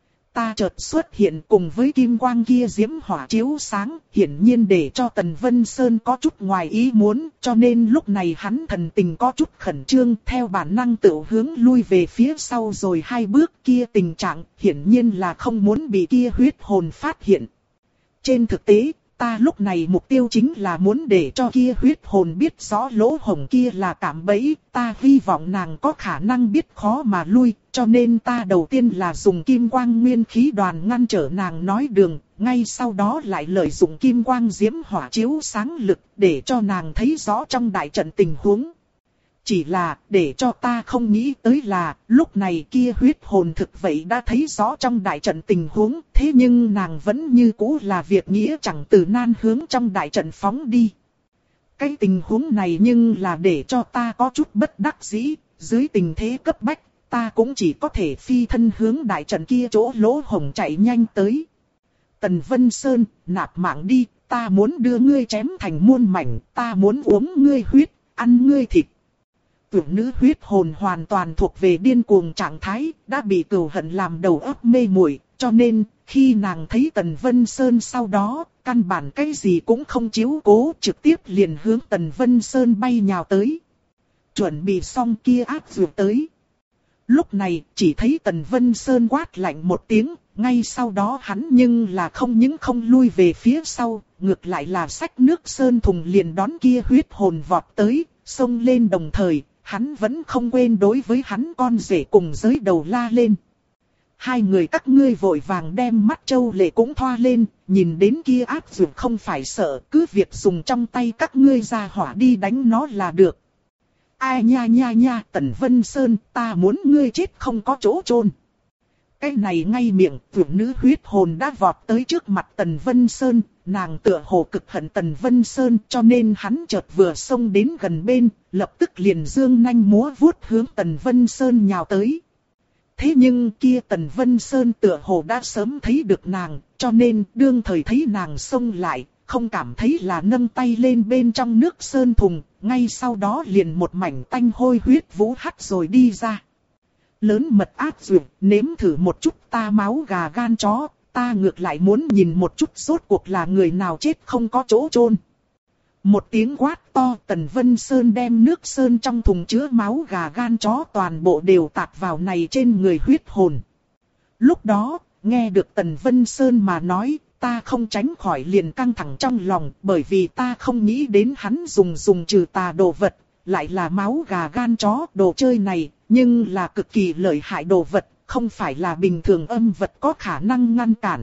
Ta chợt xuất hiện cùng với kim quang kia diễm hỏa chiếu sáng, hiển nhiên để cho Tần Vân Sơn có chút ngoài ý muốn, cho nên lúc này hắn thần tình có chút khẩn trương, theo bản năng tự hướng lui về phía sau rồi hai bước, kia tình trạng hiển nhiên là không muốn bị kia huyết hồn phát hiện. Trên thực tế, ta lúc này mục tiêu chính là muốn để cho kia huyết hồn biết rõ lỗ hổng kia là cạm bẫy, ta hy vọng nàng có khả năng biết khó mà lui, cho nên ta đầu tiên là dùng kim quang nguyên khí đoàn ngăn trở nàng nói đường, ngay sau đó lại lợi dụng kim quang diễm hỏa chiếu sáng lực để cho nàng thấy rõ trong đại trận tình huống. Chỉ là, để cho ta không nghĩ tới là, lúc này kia huyết hồn thực vậy đã thấy rõ trong đại trận tình huống, thế nhưng nàng vẫn như cũ là việc nghĩa chẳng từ nan hướng trong đại trận phóng đi. Cái tình huống này nhưng là để cho ta có chút bất đắc dĩ, dưới tình thế cấp bách, ta cũng chỉ có thể phi thân hướng đại trận kia chỗ lỗ hổng chạy nhanh tới. Tần Vân Sơn, nạp mạng đi, ta muốn đưa ngươi chém thành muôn mảnh, ta muốn uống ngươi huyết, ăn ngươi thịt. Tưởng nữ huyết hồn hoàn toàn thuộc về điên cuồng trạng thái, đã bị cừu hận làm đầu óc mê muội, cho nên, khi nàng thấy Tần Vân Sơn sau đó, căn bản cái gì cũng không chiếu cố, trực tiếp liền hướng Tần Vân Sơn bay nhào tới. Chuẩn bị xong kia áp dược tới. Lúc này, chỉ thấy Tần Vân Sơn quát lạnh một tiếng, ngay sau đó hắn nhưng là không những không lui về phía sau, ngược lại là xách nước sơn thùng liền đón kia huyết hồn vọt tới, xông lên đồng thời. Hắn vẫn không quên đối với hắn con rể cùng giới đầu la lên. Hai người các ngươi vội vàng đem mắt châu lệ cũng thoa lên, nhìn đến kia áp dụng không phải sợ, cứ việc dùng trong tay các ngươi ra hỏa đi đánh nó là được. Ai nha nha nha, Tần Vân Sơn, ta muốn ngươi chết không có chỗ chôn. Cái này ngay miệng, tưởng nữ huyết hồn đã vọt tới trước mặt Tần Vân Sơn, nàng tựa hồ cực hận Tần Vân Sơn cho nên hắn chợt vừa xông đến gần bên, lập tức liền dương nanh múa vuốt hướng Tần Vân Sơn nhào tới. Thế nhưng kia Tần Vân Sơn tựa hồ đã sớm thấy được nàng, cho nên đương thời thấy nàng xông lại, không cảm thấy là nâng tay lên bên trong nước sơn thùng, ngay sau đó liền một mảnh tanh hôi huyết vũ hắt rồi đi ra. Lớn mật ác dược, nếm thử một chút ta máu gà gan chó, ta ngược lại muốn nhìn một chút rốt cuộc là người nào chết không có chỗ chôn. Một tiếng quát to, Tần Vân Sơn đem nước sơn trong thùng chứa máu gà gan chó toàn bộ đều tạt vào này trên người huyết hồn. Lúc đó, nghe được Tần Vân Sơn mà nói, ta không tránh khỏi liền căng thẳng trong lòng, bởi vì ta không nghĩ đến hắn dùng dùng trừ tà đồ vật, lại là máu gà gan chó, đồ chơi này, nhưng là cực kỳ lợi hại đồ vật, không phải là bình thường âm vật có khả năng ngăn cản.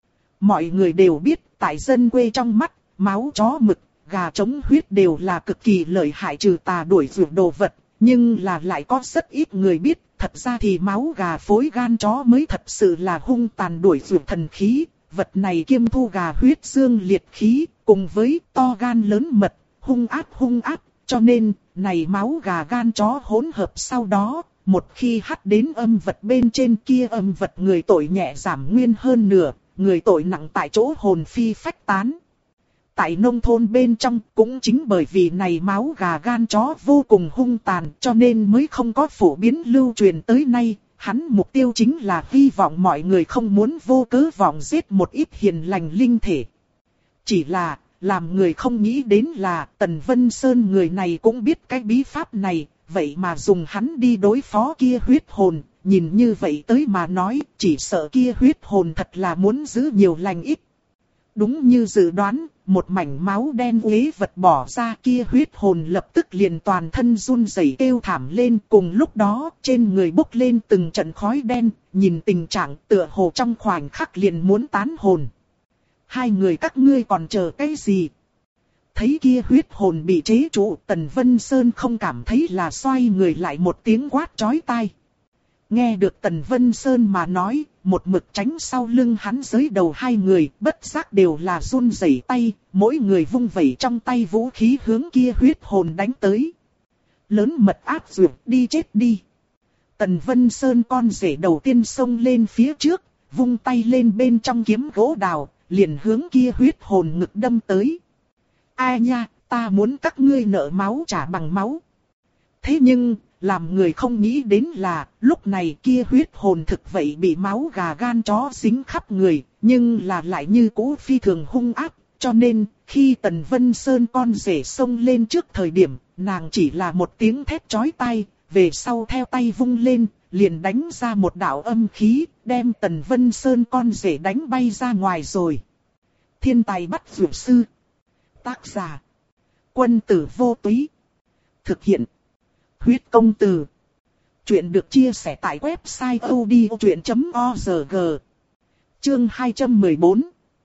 Mọi người đều biết, tại dân quê trong mắt, máu chó mực, gà trống huyết đều là cực kỳ lợi hại trừ tà đuổi ruột đồ vật, nhưng là lại có rất ít người biết, thật ra thì máu gà phối gan chó mới thật sự là hung tàn đuổi vượt thần khí, vật này kiêm thu gà huyết dương liệt khí, cùng với to gan lớn mật, hung ác hung ác, cho nên, này máu gà gan chó hỗn hợp sau đó, một khi hắt đến âm vật bên trên kia âm vật người tội nhẹ giảm nguyên hơn nửa, người tội nặng tại chỗ hồn phi phách tán. Tại nông thôn bên trong cũng chính bởi vì này máu gà gan chó vô cùng hung tàn cho nên mới không có phổ biến lưu truyền tới nay. Hắn mục tiêu chính là hy vọng mọi người không muốn vô cớ vọng giết một ít hiền lành linh thể. Chỉ là, làm người không nghĩ đến là Tần Vân Sơn người này cũng biết cái bí pháp này, vậy mà dùng hắn đi đối phó kia huyết hồn. Nhìn như vậy tới mà nói, chỉ sợ kia huyết hồn thật là muốn giữ nhiều lành ít. Đúng như dự đoán, một mảnh máu đen uế vật bỏ ra kia huyết hồn lập tức liền toàn thân run rẩy kêu thảm lên. Cùng lúc đó, trên người bốc lên từng trận khói đen, nhìn tình trạng tựa hồ trong khoảnh khắc liền muốn tán hồn. Hai người các ngươi còn chờ cái gì? Thấy kia huyết hồn bị chế trụ, Tần Vân Sơn không cảm thấy là xoay người lại một tiếng quát chói tai. Nghe được Tần Vân Sơn mà nói, một mực tránh sau lưng hắn dưới đầu hai người, bất giác đều là run rẩy tay, mỗi người vung vẩy trong tay vũ khí hướng kia huyết hồn đánh tới. Lớn mật áp dược, đi chết đi. Tần Vân Sơn con rể đầu tiên xông lên phía trước, vung tay lên bên trong kiếm gỗ đào, liền hướng kia huyết hồn ngực đâm tới. Ai nha, ta muốn các ngươi nợ máu trả bằng máu. Thế nhưng, làm người không nghĩ đến là, lúc này kia huyết hồn thực vậy bị máu gà gan chó dính khắp người, nhưng là lại như cũ phi thường hung ác, cho nên, khi Tần Vân Sơn con rể xông lên trước thời điểm, nàng chỉ là một tiếng thét chói tai, về sau theo tay vung lên, liền đánh ra một đạo âm khí, đem Tần Vân Sơn con rể đánh bay ra ngoài rồi. Thiên tài bắt vượt sư. Tác giả. Quân tử vô túy. Thực hiện. Huyết công từ. Chuyện được chia sẻ tại website odchuyện chấm org. Chương hai trăm mười bốn.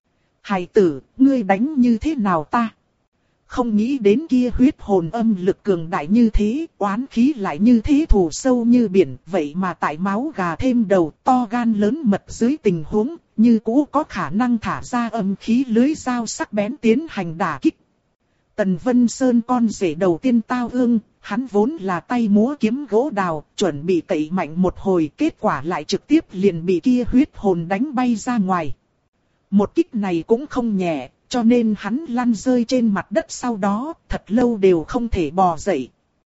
Hài tử, ngươi đánh như thế nào ta? Không nghĩ đến kia huyết hồn âm lực cường đại như thế, oán khí lại như thế thù sâu như biển, vậy mà tại máu gà thêm đầu to gan lớn mật dưới tình huống, như cũ có khả năng thả ra âm khí lưới dao sắc bén tiến hành đả kích. Tần Vân Sơn con rể đầu tiên tao ương, hắn vốn là tay múa kiếm gỗ đào, chuẩn bị cậy mạnh một hồi, kết quả lại trực tiếp liền bị kia huyết hồn đánh bay ra ngoài. Một kích này cũng không nhẹ, cho nên hắn lăn rơi trên mặt đất sau đó, thật lâu đều không thể bò dậy.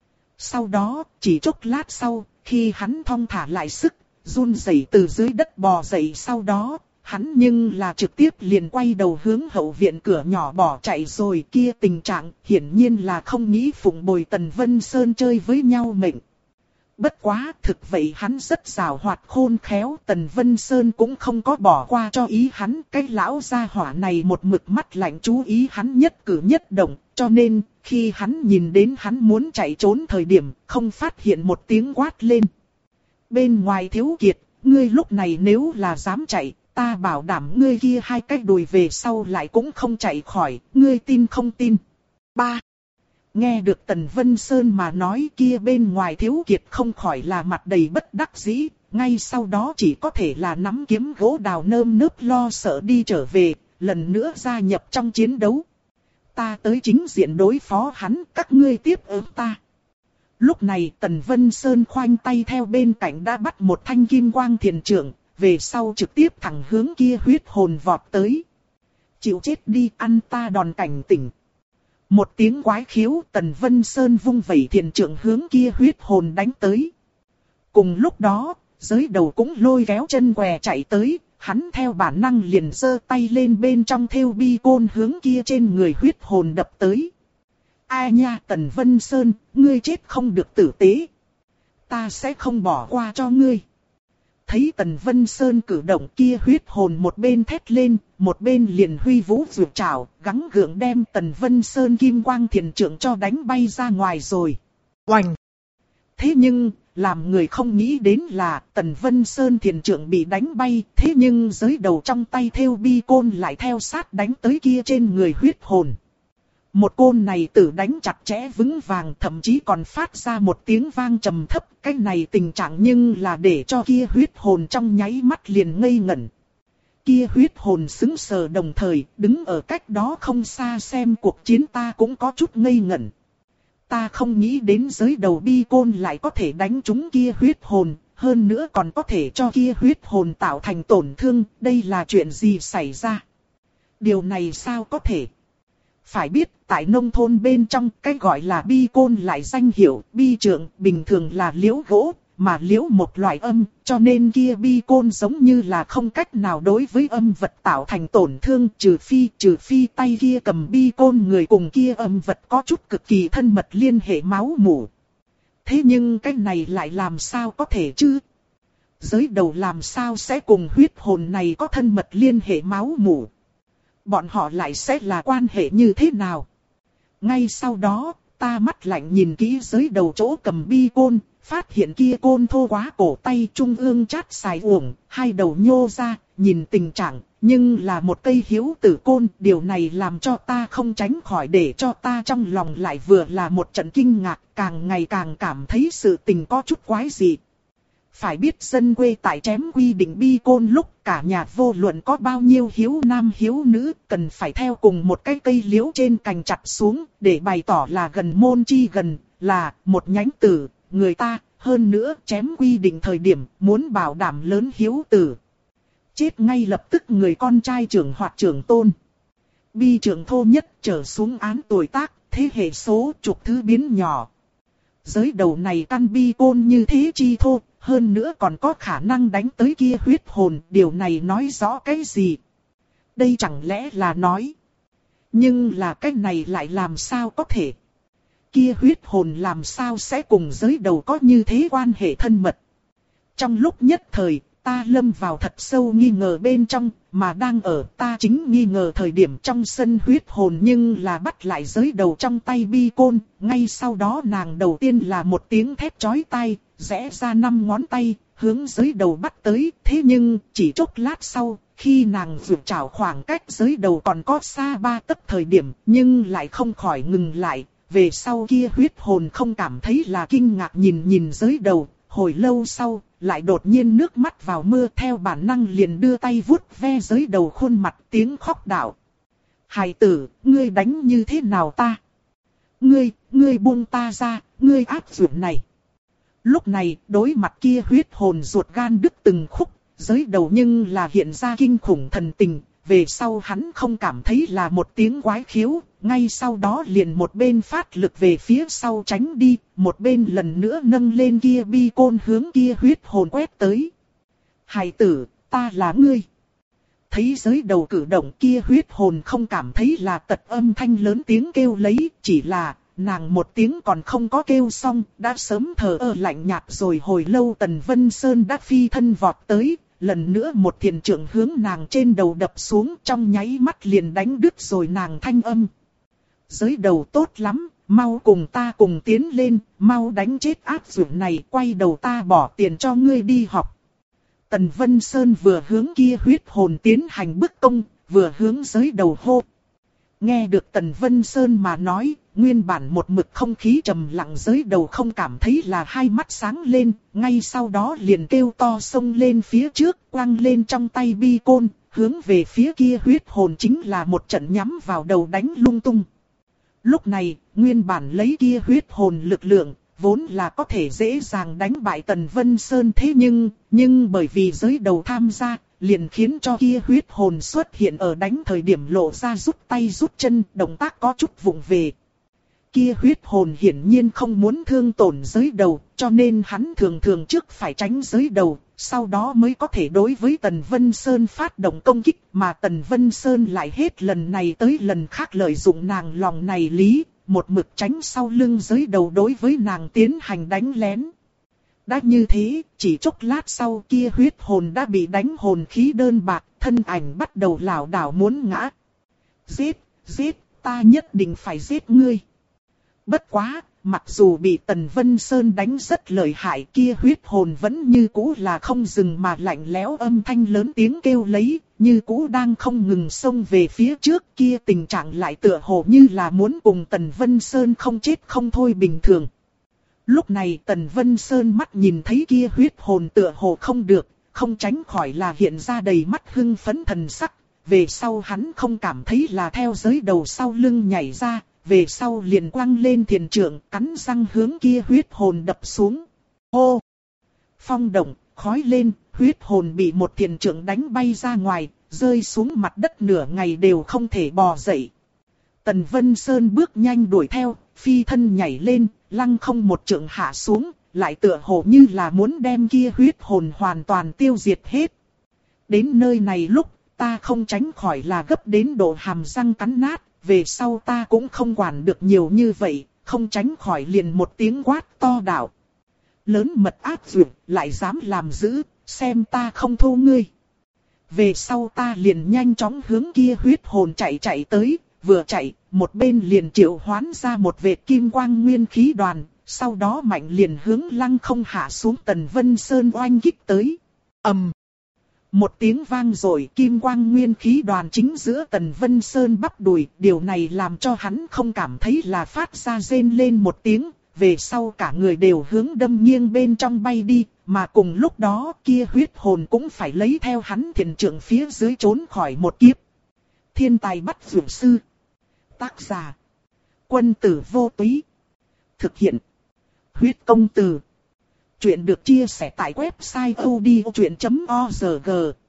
Sau đó, chỉ chốc lát sau, khi hắn thong thả lại sức, run rẩy từ dưới đất bò dậy sau đó, hắn nhưng là trực tiếp liền quay đầu hướng hậu viện cửa nhỏ bỏ chạy rồi, kia tình trạng hiển nhiên là không nghĩ phụng bồi Tần Vân Sơn chơi với nhau mệnh. Bất quá thực vậy hắn rất giàu hoạt khôn khéo, Tần Vân Sơn cũng không có bỏ qua cho ý hắn, cái lão gia hỏa này một mực mắt lạnh chú ý hắn nhất cử nhất động, cho nên khi hắn nhìn đến hắn muốn chạy trốn thời điểm, không phát hiện một tiếng quát lên. Bên ngoài Thiếu Kiệt, ngươi lúc này nếu là dám chạy, ta bảo đảm ngươi kia hai cái đùi về sau lại cũng không chạy khỏi, ngươi tin không tin? Ba. Nghe được Tần Vân Sơn mà nói, kia bên ngoài Thiếu Kiệt không khỏi là mặt đầy bất đắc dĩ, ngay sau đó chỉ có thể là nắm kiếm gỗ đào nơm nớp lo sợ đi trở về, lần nữa gia nhập trong chiến đấu. Ta tới chính diện đối phó hắn, các ngươi tiếp ứng ta. Lúc này Tần Vân Sơn khoanh tay theo bên cạnh đã bắt một thanh kim quang thiền trượng, về sau trực tiếp thẳng hướng kia huyết hồn vọt tới. Chịu chết đi, ăn ta đòn cảnh tỉnh. Một tiếng quái khiếu, Tần Vân Sơn vung vẩy thiền trượng hướng kia huyết hồn đánh tới. Cùng lúc đó, giới đầu cũng lôi kéo chân què chạy tới, hắn theo bản năng liền giơ tay lên bên trong thêu bi côn hướng kia trên người huyết hồn đập tới. Ai nha, Tần Vân Sơn, ngươi chết không được tử tế. Ta sẽ không bỏ qua cho ngươi. Thấy Tần Vân Sơn cử động, kia huyết hồn một bên thét lên, một bên liền huy vũ vượt trảo, gắng gượng đem Tần Vân Sơn kim quang thiền trượng cho đánh bay ra ngoài rồi. Oành! Thế nhưng, làm người không nghĩ đến là Tần Vân Sơn thiền trượng bị đánh bay, thế nhưng giới đầu trong tay thêu bi côn lại theo sát đánh tới kia trên người huyết hồn. Một côn này tử đánh chặt chẽ vững vàng, thậm chí còn phát ra một tiếng vang trầm thấp. Cái này tình trạng nhưng là để cho kia huyết hồn trong nháy mắt liền ngây ngẩn. Kia huyết hồn sững sờ, đồng thời đứng ở cách đó không xa xem cuộc chiến ta cũng có chút ngây ngẩn. Ta không nghĩ đến giới đầu bi côn lại có thể đánh trúng kia huyết hồn, hơn nữa còn có thể cho kia huyết hồn tạo thành tổn thương, đây là chuyện gì xảy ra? Điều này sao có thể? Phải biết, tại nông thôn bên trong, cái gọi là bi côn lại danh hiệu, bi trượng, bình thường là liễu gỗ, mà liễu một loại âm, cho nên kia bi côn giống như là không cách nào đối với âm vật tạo thành tổn thương, trừ phi, trừ phi tay kia cầm bi côn người cùng kia âm vật có chút cực kỳ thân mật liên hệ máu mủ. Thế nhưng cái này lại làm sao có thể chứ? Giới đầu làm sao sẽ cùng huyết hồn này có thân mật liên hệ máu mủ? Bọn họ lại sẽ là quan hệ như thế nào? Ngay sau đó, ta mắt lạnh nhìn kỹ giới đầu chỗ cầm bi côn, phát hiện kia côn thô quá cổ tay trung ương chát xài uổng, hai đầu nhô ra, nhìn tình trạng, nhưng là một cây hiếu tử côn, điều này làm cho ta không tránh khỏi để cho ta trong lòng lại vừa là một trận kinh ngạc, càng ngày càng cảm thấy sự tình có chút quái dị. Phải biết dân quê tại chém quy định bi côn lúc cả nhà vô luận có bao nhiêu hiếu nam hiếu nữ cần phải theo cùng một cái cây liễu trên cành chặt xuống để bày tỏ là gần môn chi gần, là một nhánh tử, người ta, hơn nữa chém quy định thời điểm muốn bảo đảm lớn hiếu tử. Chết ngay lập tức người con trai trưởng hoặc trưởng tôn. Bi trưởng thô nhất trở xuống án tuổi tác, thế hệ số chục thứ biến nhỏ. Giới đầu này căn bi côn như thế chi thô, hơn nữa còn có khả năng đánh tới kia huyết hồn, điều này nói rõ cái gì? Đây chẳng lẽ là nói. Nhưng là cái này lại làm sao có thể? Kia huyết hồn làm sao sẽ cùng giới đầu có như thế quan hệ thân mật? Trong lúc nhất thời, ta lâm vào thật sâu nghi ngờ bên trong, mà đang ở ta chính nghi ngờ thời điểm trong sân huyết hồn nhưng là bắt lại giới đầu trong tay bi côn, ngay sau đó nàng đầu tiên là một tiếng thét chói tai, rẽ ra năm ngón tay, hướng giới đầu bắt tới, thế nhưng chỉ chốc lát sau, khi nàng vượt trảo khoảng cách giới đầu còn có xa ba tấc thời điểm, nhưng lại không khỏi ngừng lại, về sau kia huyết hồn không cảm thấy là kinh ngạc nhìn nhìn giới đầu, hồi lâu sau, lại đột nhiên nước mắt vào mưa theo bản năng liền đưa tay vuốt ve giới đầu khuôn mặt tiếng khóc đạo. Hài tử, ngươi đánh như thế nào ta? Ngươi, ngươi buông ta ra, ngươi ác dụng này. Lúc này, đối mặt kia huyết hồn ruột gan đứt từng khúc, giới đầu nhưng là hiện ra kinh khủng thần tình, về sau hắn không cảm thấy là một tiếng quái khiếu, ngay sau đó liền một bên phát lực về phía sau tránh đi, một bên lần nữa nâng lên kia bi côn hướng kia huyết hồn quét tới. Hài tử, ta là ngươi. Thấy giới đầu cử động kia huyết hồn không cảm thấy là tật âm thanh lớn tiếng kêu lấy, chỉ là nàng một tiếng còn không có kêu xong, đã sớm thờ ơ lạnh nhạt rồi. Hồi lâu Tần Vân Sơn đã phi thân vọt tới, lần nữa một thiền trượng hướng nàng trên đầu đập xuống, trong nháy mắt liền đánh đứt rồi nàng thanh âm. Giới đầu tốt lắm, mau cùng ta cùng tiến lên, mau đánh chết ác dụng này, quay đầu ta bỏ tiền cho ngươi đi học. Tần Vân Sơn vừa hướng kia huyết hồn tiến hành bức công, vừa hướng giới đầu hô. Nghe được Tần Vân Sơn mà nói, nguyên bản một mực không khí trầm lặng giới đầu không cảm thấy là hai mắt sáng lên, ngay sau đó liền kêu to xông lên phía trước, quăng lên trong tay bi côn, hướng về phía kia huyết hồn chính là một trận nhắm vào đầu đánh lung tung. Lúc này, nguyên bản lấy kia huyết hồn lực lượng, vốn là có thể dễ dàng đánh bại Tần Vân Sơn, thế nhưng, nhưng bởi vì giới đầu tham gia, liền khiến cho kia huyết hồn xuất hiện ở đánh thời điểm lộ ra rút tay rút chân, động tác có chút vụng về. Kia huyết hồn hiển nhiên không muốn thương tổn giới đầu, cho nên hắn thường thường trước phải tránh giới đầu, sau đó mới có thể đối với Tần Vân Sơn phát động công kích, mà Tần Vân Sơn lại hết lần này tới lần khác lợi dụng nàng lòng này lý, một mực tránh sau lưng giới đầu đối với nàng tiến hành đánh lén. Đã như thế, chỉ chốc lát sau kia huyết hồn đã bị đánh hồn khí đơn bạc, thân ảnh bắt đầu lảo đảo muốn ngã. Giết, giết, ta nhất định phải giết ngươi. Bất quá, mặc dù bị Tần Vân Sơn đánh rất lợi hại, kia huyết hồn vẫn như cũ là không dừng mà lạnh lẽo âm thanh lớn tiếng kêu lấy, như cũ đang không ngừng xông về phía trước, kia tình trạng lại tựa hồ như là muốn cùng Tần Vân Sơn không chết không thôi bình thường. Lúc này Tần Vân Sơn mắt nhìn thấy kia huyết hồn tựa hồ không được, không tránh khỏi là hiện ra đầy mắt hưng phấn thần sắc, về sau hắn không cảm thấy là theo giới đầu sau lưng nhảy ra, về sau liền quăng lên thiền trượng, cắn răng hướng kia huyết hồn đập xuống. Hô! Phong động, khói lên, huyết hồn bị một thiền trượng đánh bay ra ngoài, rơi xuống mặt đất nửa ngày đều không thể bò dậy. Tần Vân Sơn bước nhanh đuổi theo, phi thân nhảy lên, lăng không một trượng hạ xuống, lại tựa hồ như là muốn đem kia huyết hồn hoàn toàn tiêu diệt hết. Đến nơi này lúc, ta không tránh khỏi là gấp đến độ hàm răng cắn nát, về sau ta cũng không quản được nhiều như vậy, không tránh khỏi liền một tiếng quát to đạo. Lớn mật ác dược, lại dám làm dữ, xem ta không thu ngươi. Về sau ta liền nhanh chóng hướng kia huyết hồn chạy chạy tới, vừa chạy, một bên liền triệu hoán ra một vệt kim quang nguyên khí đoàn, sau đó mạnh liền hướng lăng không hạ xuống Tần Vân Sơn oanh kích tới. Ầm! Một tiếng vang rồi, kim quang nguyên khí đoàn chính giữa Tần Vân Sơn bắp đùi, điều này làm cho hắn không cảm thấy là phát ra rên lên một tiếng, về sau cả người đều hướng đâm nghiêng bên trong bay đi, mà cùng lúc đó kia huyết hồn cũng phải lấy theo hắn thiền trượng phía dưới trốn khỏi một kiếp. Thiên tài bắt dược sư. Tác giả. Quân tử vô túy. Thực hiện. Huyết công từ. Chuyện được chia sẻ tại website odchuyện chấm org.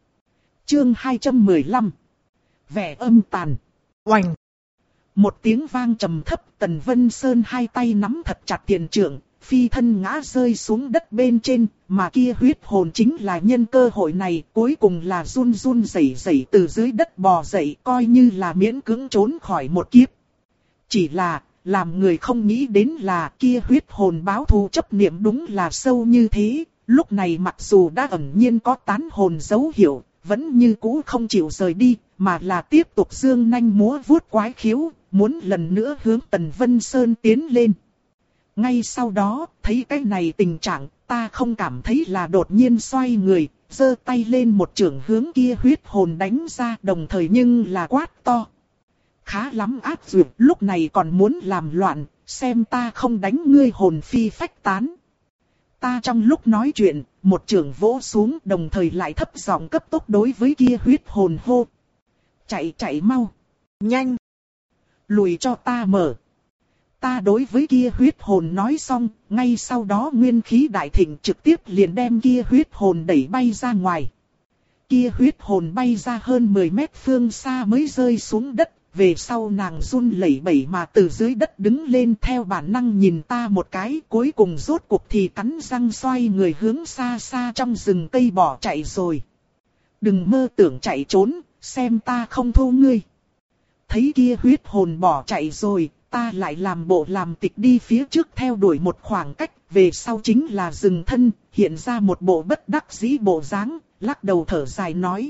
Chương hai trăm mười lăm. Vẻ âm tàn. Oành. Một tiếng vang trầm thấp, Tần Vân Sơn hai tay nắm thật chặt tiền trượng, phi thân ngã rơi xuống đất bên trên, mà kia huyết hồn chính là nhân cơ hội này, cuối cùng là run run rẩy rẩy từ dưới đất bò dậy, coi như là miễn cưỡng trốn khỏi một kiếp. Chỉ là, làm người không nghĩ đến là kia huyết hồn báo thù chấp niệm đúng là sâu như thế, lúc này mặc dù đã ẩn nhiên có tán hồn dấu hiệu, vẫn như cũ không chịu rời đi, mà là tiếp tục dương nanh múa vuốt quái khiếu, muốn lần nữa hướng Tần Vân Sơn tiến lên. Ngay sau đó, thấy cái này tình trạng, ta không cảm thấy là đột nhiên xoay người, giơ tay lên một chưởng hướng kia huyết hồn đánh ra, đồng thời nhưng là quát to. Khá lắm ác dược, lúc này còn muốn làm loạn, xem ta không đánh ngươi hồn phi phách tán. Ta trong lúc nói chuyện, một chưởng vỗ xuống, đồng thời lại thấp giọng cấp tốc đối với kia huyết hồn hô. Chạy chạy mau, nhanh, lùi cho ta mở. Ta đối với kia huyết hồn nói xong, ngay sau đó nguyên khí đại thịnh trực tiếp liền đem kia huyết hồn đẩy bay ra ngoài. Kia huyết hồn bay ra hơn mười mét phương xa mới rơi xuống đất, về sau nàng run lẩy bẩy mà từ dưới đất đứng lên theo bản năng nhìn ta một cái, cuối cùng rốt cuộc thì cắn răng xoay người hướng xa xa trong rừng cây bỏ chạy rồi. Đừng mơ tưởng chạy trốn, xem ta không thu ngươi. Thấy kia huyết hồn bỏ chạy rồi, ta lại làm bộ làm tịch đi phía trước theo đuổi một khoảng cách, về sau chính là dừng thân, hiện ra một bộ bất đắc dĩ bộ dáng, lắc đầu thở dài nói.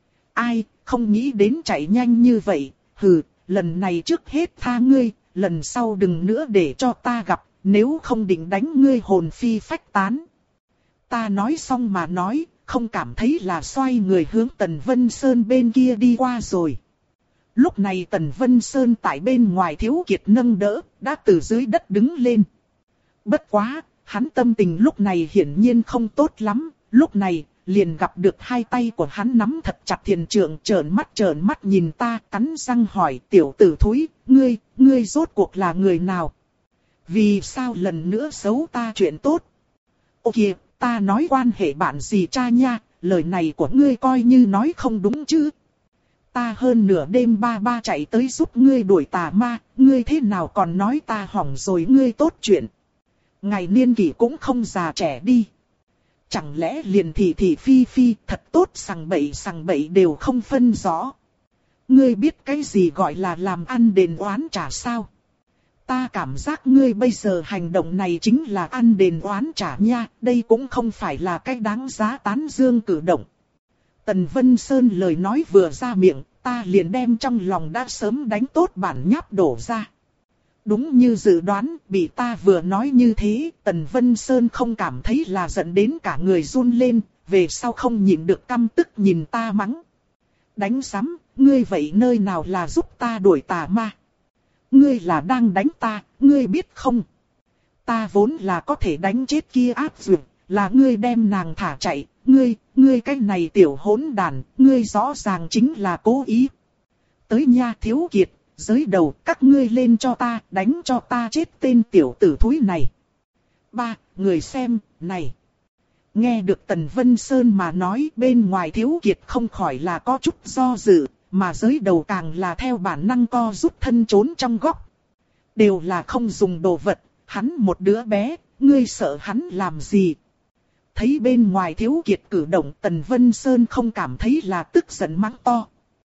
Ai, không nghĩ đến chạy nhanh như vậy, hừ, lần này trước hết tha ngươi, lần sau đừng nữa để cho ta gặp, nếu không định đánh ngươi hồn phi phách tán. Ta nói xong mà nói, không cảm thấy là xoay người hướng Tần Vân Sơn bên kia đi qua rồi. Lúc này Tần Vân Sơn tại bên ngoài Thiếu Kiệt nâng đỡ, đã từ dưới đất đứng lên. Bất quá, hắn tâm tình lúc này hiển nhiên không tốt lắm, lúc này, liền gặp được hai tay của hắn nắm thật chặt thiền trượng, trợn mắt trợn mắt nhìn ta, cắn răng hỏi tiểu tử thúi, ngươi, ngươi rốt cuộc là người nào? Vì sao lần nữa xấu ta chuyện tốt? Ô kìa, ta nói quan hệ bạn gì cha nha, lời này của ngươi coi như nói không đúng chứ? Ta hơn nửa đêm ba ba chạy tới giúp ngươi đuổi tà ma, ngươi thế nào còn nói ta hỏng rồi ngươi tốt chuyện. Ngày niên kỷ cũng không già trẻ đi. Chẳng lẽ liền thị thị phi phi thật tốt sằng bậy sằng bậy đều không phân rõ. Ngươi biết cái gì gọi là làm ăn đền oán trả sao? Ta cảm giác ngươi bây giờ hành động này chính là ăn đền oán trả nha, đây cũng không phải là cái đáng giá tán dương cử động. Tần Vân Sơn lời nói vừa ra miệng, ta liền đem trong lòng đã sớm đánh tốt bản nháp đổ ra. Đúng như dự đoán, bị ta vừa nói như thế, Tần Vân Sơn không cảm thấy là giận đến cả người run lên, về sau không nhịn được căm tức nhìn ta mắng. Đánh sắm, ngươi vậy nơi nào là giúp ta đuổi tà ma? Ngươi là đang đánh ta, ngươi biết không? Ta vốn là có thể đánh chết kia áp dược, là ngươi đem nàng thả chạy, ngươi, ngươi cái này tiểu hỗn đàn, ngươi rõ ràng chính là cố ý. Tới nha thiếu kiệt, giới đầu các ngươi lên cho ta, đánh cho ta chết tên tiểu tử thúi này. Ba, người xem, này. Nghe được Tần Vân Sơn mà nói bên ngoài thiếu kiệt không khỏi là có chút do dự, mà giới đầu càng là theo bản năng co rút thân trốn trong góc. Đều là không dùng đồ vật, hắn một đứa bé, ngươi sợ hắn làm gì? Thấy bên ngoài thiếu kiệt cử động Tần Vân Sơn không cảm thấy là tức giận mắng to.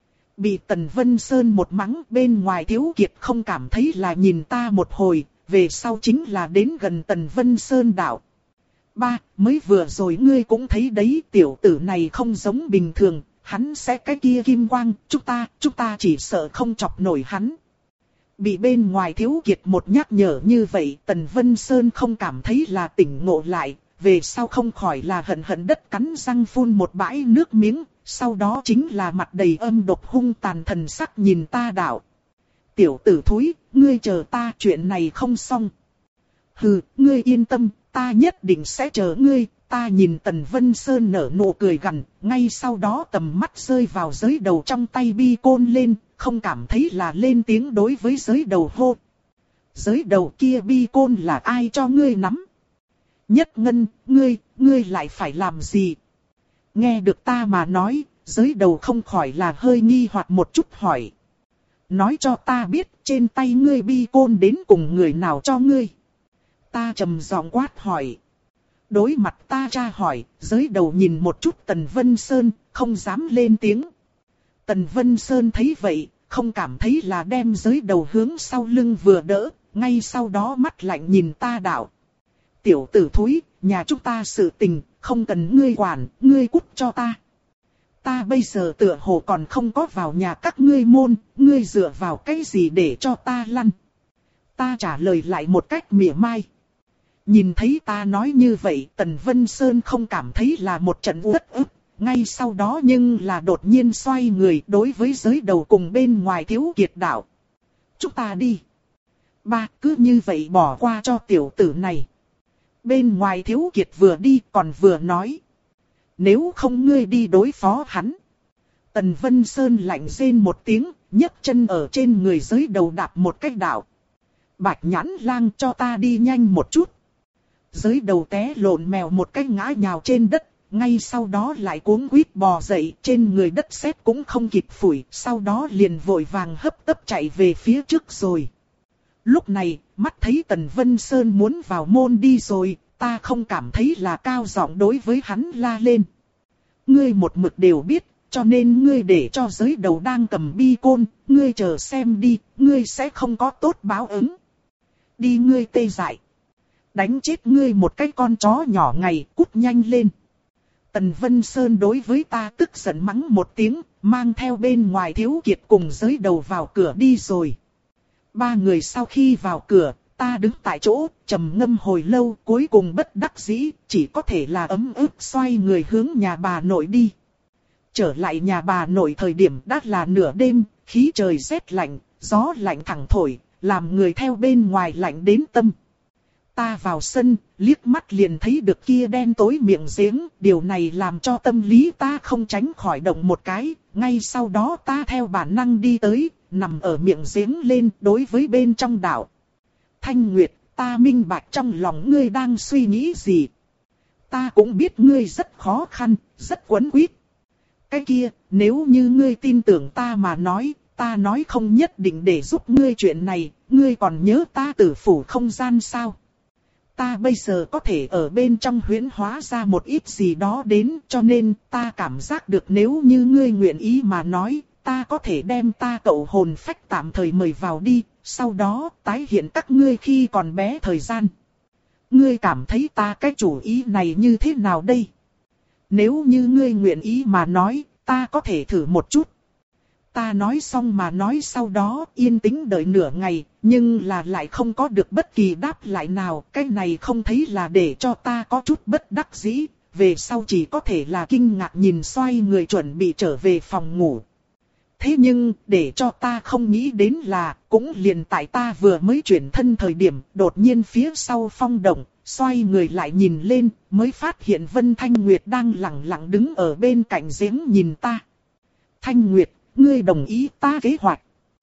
Bị Tần Vân Sơn một mắng bên ngoài thiếu kiệt không cảm thấy là nhìn ta một hồi, về sau chính là đến gần Tần Vân Sơn đạo. Ba, mới vừa rồi ngươi cũng thấy đấy tiểu tử này không giống bình thường, hắn sẽ cái kia kim quang, chúng ta, chúng ta chỉ sợ không chọc nổi hắn. Bị bên ngoài thiếu kiệt một nhắc nhở như vậy Tần Vân Sơn không cảm thấy là tỉnh ngộ lại, về sau không khỏi là hận hận đất cắn răng phun một bãi nước miếng, sau đó chính là mặt đầy âm độc hung tàn thần sắc nhìn ta đạo. Tiểu tử thúi, ngươi chờ ta chuyện này không xong. Hừ, ngươi yên tâm, ta nhất định sẽ chờ ngươi. Ta nhìn Tần Vân Sơn nở nụ cười gằn, ngay sau đó tầm mắt rơi vào giới đầu trong tay bi côn lên, không cảm thấy là lên tiếng đối với giới đầu hô. Giới đầu kia bi côn là ai cho ngươi nắm? Nhất Ngân, ngươi, ngươi lại phải làm gì? Nghe được ta mà nói, giới đầu không khỏi là hơi nghi hoặc một chút hỏi. Nói cho ta biết trên tay ngươi bi côn đến cùng người nào cho ngươi? Ta trầm giọng quát hỏi. Đối mặt ta tra hỏi, giới đầu nhìn một chút Tần Vân Sơn, không dám lên tiếng. Tần Vân Sơn thấy vậy, không cảm thấy là đem giới đầu hướng sau lưng vừa đỡ, ngay sau đó mắt lạnh nhìn ta đạo. Tiểu tử thúi, nhà chúng ta sự tình, không cần ngươi quản, ngươi cút cho ta. Ta bây giờ tựa hồ còn không có vào nhà các ngươi môn, ngươi dựa vào cái gì để cho ta lăn? Ta trả lời lại một cách mỉa mai. Nhìn thấy ta nói như vậy, Tần Vân Sơn không cảm thấy là một trận uất ức, ngay sau đó nhưng là đột nhiên xoay người đối với giới đầu cùng bên ngoài thiếu kiệt đạo. Chúng ta đi. Ba, cứ như vậy bỏ qua cho tiểu tử này. Bên ngoài thiếu kiệt vừa đi còn vừa nói. Nếu không ngươi đi đối phó hắn. Tần Vân Sơn lạnh rên một tiếng, nhấc chân ở trên người giới đầu đạp một cách đạo. Bạch Nhãn Lang cho ta đi nhanh một chút. Giới đầu té lộn mèo một cách ngã nhào trên đất, ngay sau đó lại cuống quýt bò dậy, trên người đất sét cũng không kịp phủi, sau đó liền vội vàng hấp tấp chạy về phía trước rồi. Lúc này, mắt thấy Tần Vân Sơn muốn vào môn đi rồi, ta không cảm thấy là cao giọng đối với hắn la lên. Ngươi một mực đều biết, cho nên ngươi để cho giới đầu đang cầm bi côn, ngươi chờ xem đi, ngươi sẽ không có tốt báo ứng. Đi ngươi tê dại. Đánh chết ngươi một cái con chó nhỏ ngày, cút nhanh lên. Tần Vân Sơn đối với ta tức giận mắng một tiếng, mang theo bên ngoài thiếu kiệt cùng giới đầu vào cửa đi rồi. Ba người sau khi vào cửa, ta đứng tại chỗ, trầm ngâm hồi lâu, cuối cùng bất đắc dĩ, chỉ có thể là ấm ức xoay người hướng nhà bà nội đi. Trở lại nhà bà nội thời điểm đã là nửa đêm, khí trời rét lạnh, gió lạnh thẳng thổi, làm người theo bên ngoài lạnh đến tâm. Ta vào sân, liếc mắt liền thấy được kia đen tối miệng giếng, điều này làm cho tâm lý ta không tránh khỏi động một cái, ngay sau đó ta theo bản năng đi tới, nằm ở miệng giếng lên đối với bên trong đảo. Thanh Nguyệt, ta minh bạch trong lòng ngươi đang suy nghĩ gì. Ta cũng biết ngươi rất khó khăn, rất quấn quýt. Cái kia, nếu như ngươi tin tưởng ta mà nói, ta nói không nhất định để giúp ngươi chuyện này, ngươi còn nhớ ta tử phủ không gian sao? Ta bây giờ có thể ở bên trong huyễn hóa ra một ít gì đó đến, cho nên ta cảm giác được nếu như ngươi nguyện ý mà nói, ta có thể đem ta cậu hồn phách tạm thời mời vào đi, sau đó tái hiện các ngươi khi còn bé thời gian. Ngươi cảm thấy ta cái chủ ý này như thế nào đây? Nếu như ngươi nguyện ý mà nói, ta có thể thử một chút. Ta nói xong mà nói sau đó yên tĩnh đợi nửa ngày, nhưng là lại không có được bất kỳ đáp lại nào. Cái này không thấy là để cho ta có chút bất đắc dĩ, về sau chỉ có thể là kinh ngạc nhìn xoay người chuẩn bị trở về phòng ngủ. Thế nhưng, để cho ta không nghĩ đến là, cũng liền tại ta vừa mới chuyển thân thời điểm, đột nhiên phía sau phong động, xoay người lại nhìn lên, mới phát hiện Vân Thanh Nguyệt đang lặng lặng đứng ở bên cạnh giếng nhìn ta. Thanh Nguyệt, ngươi đồng ý ta kế hoạch.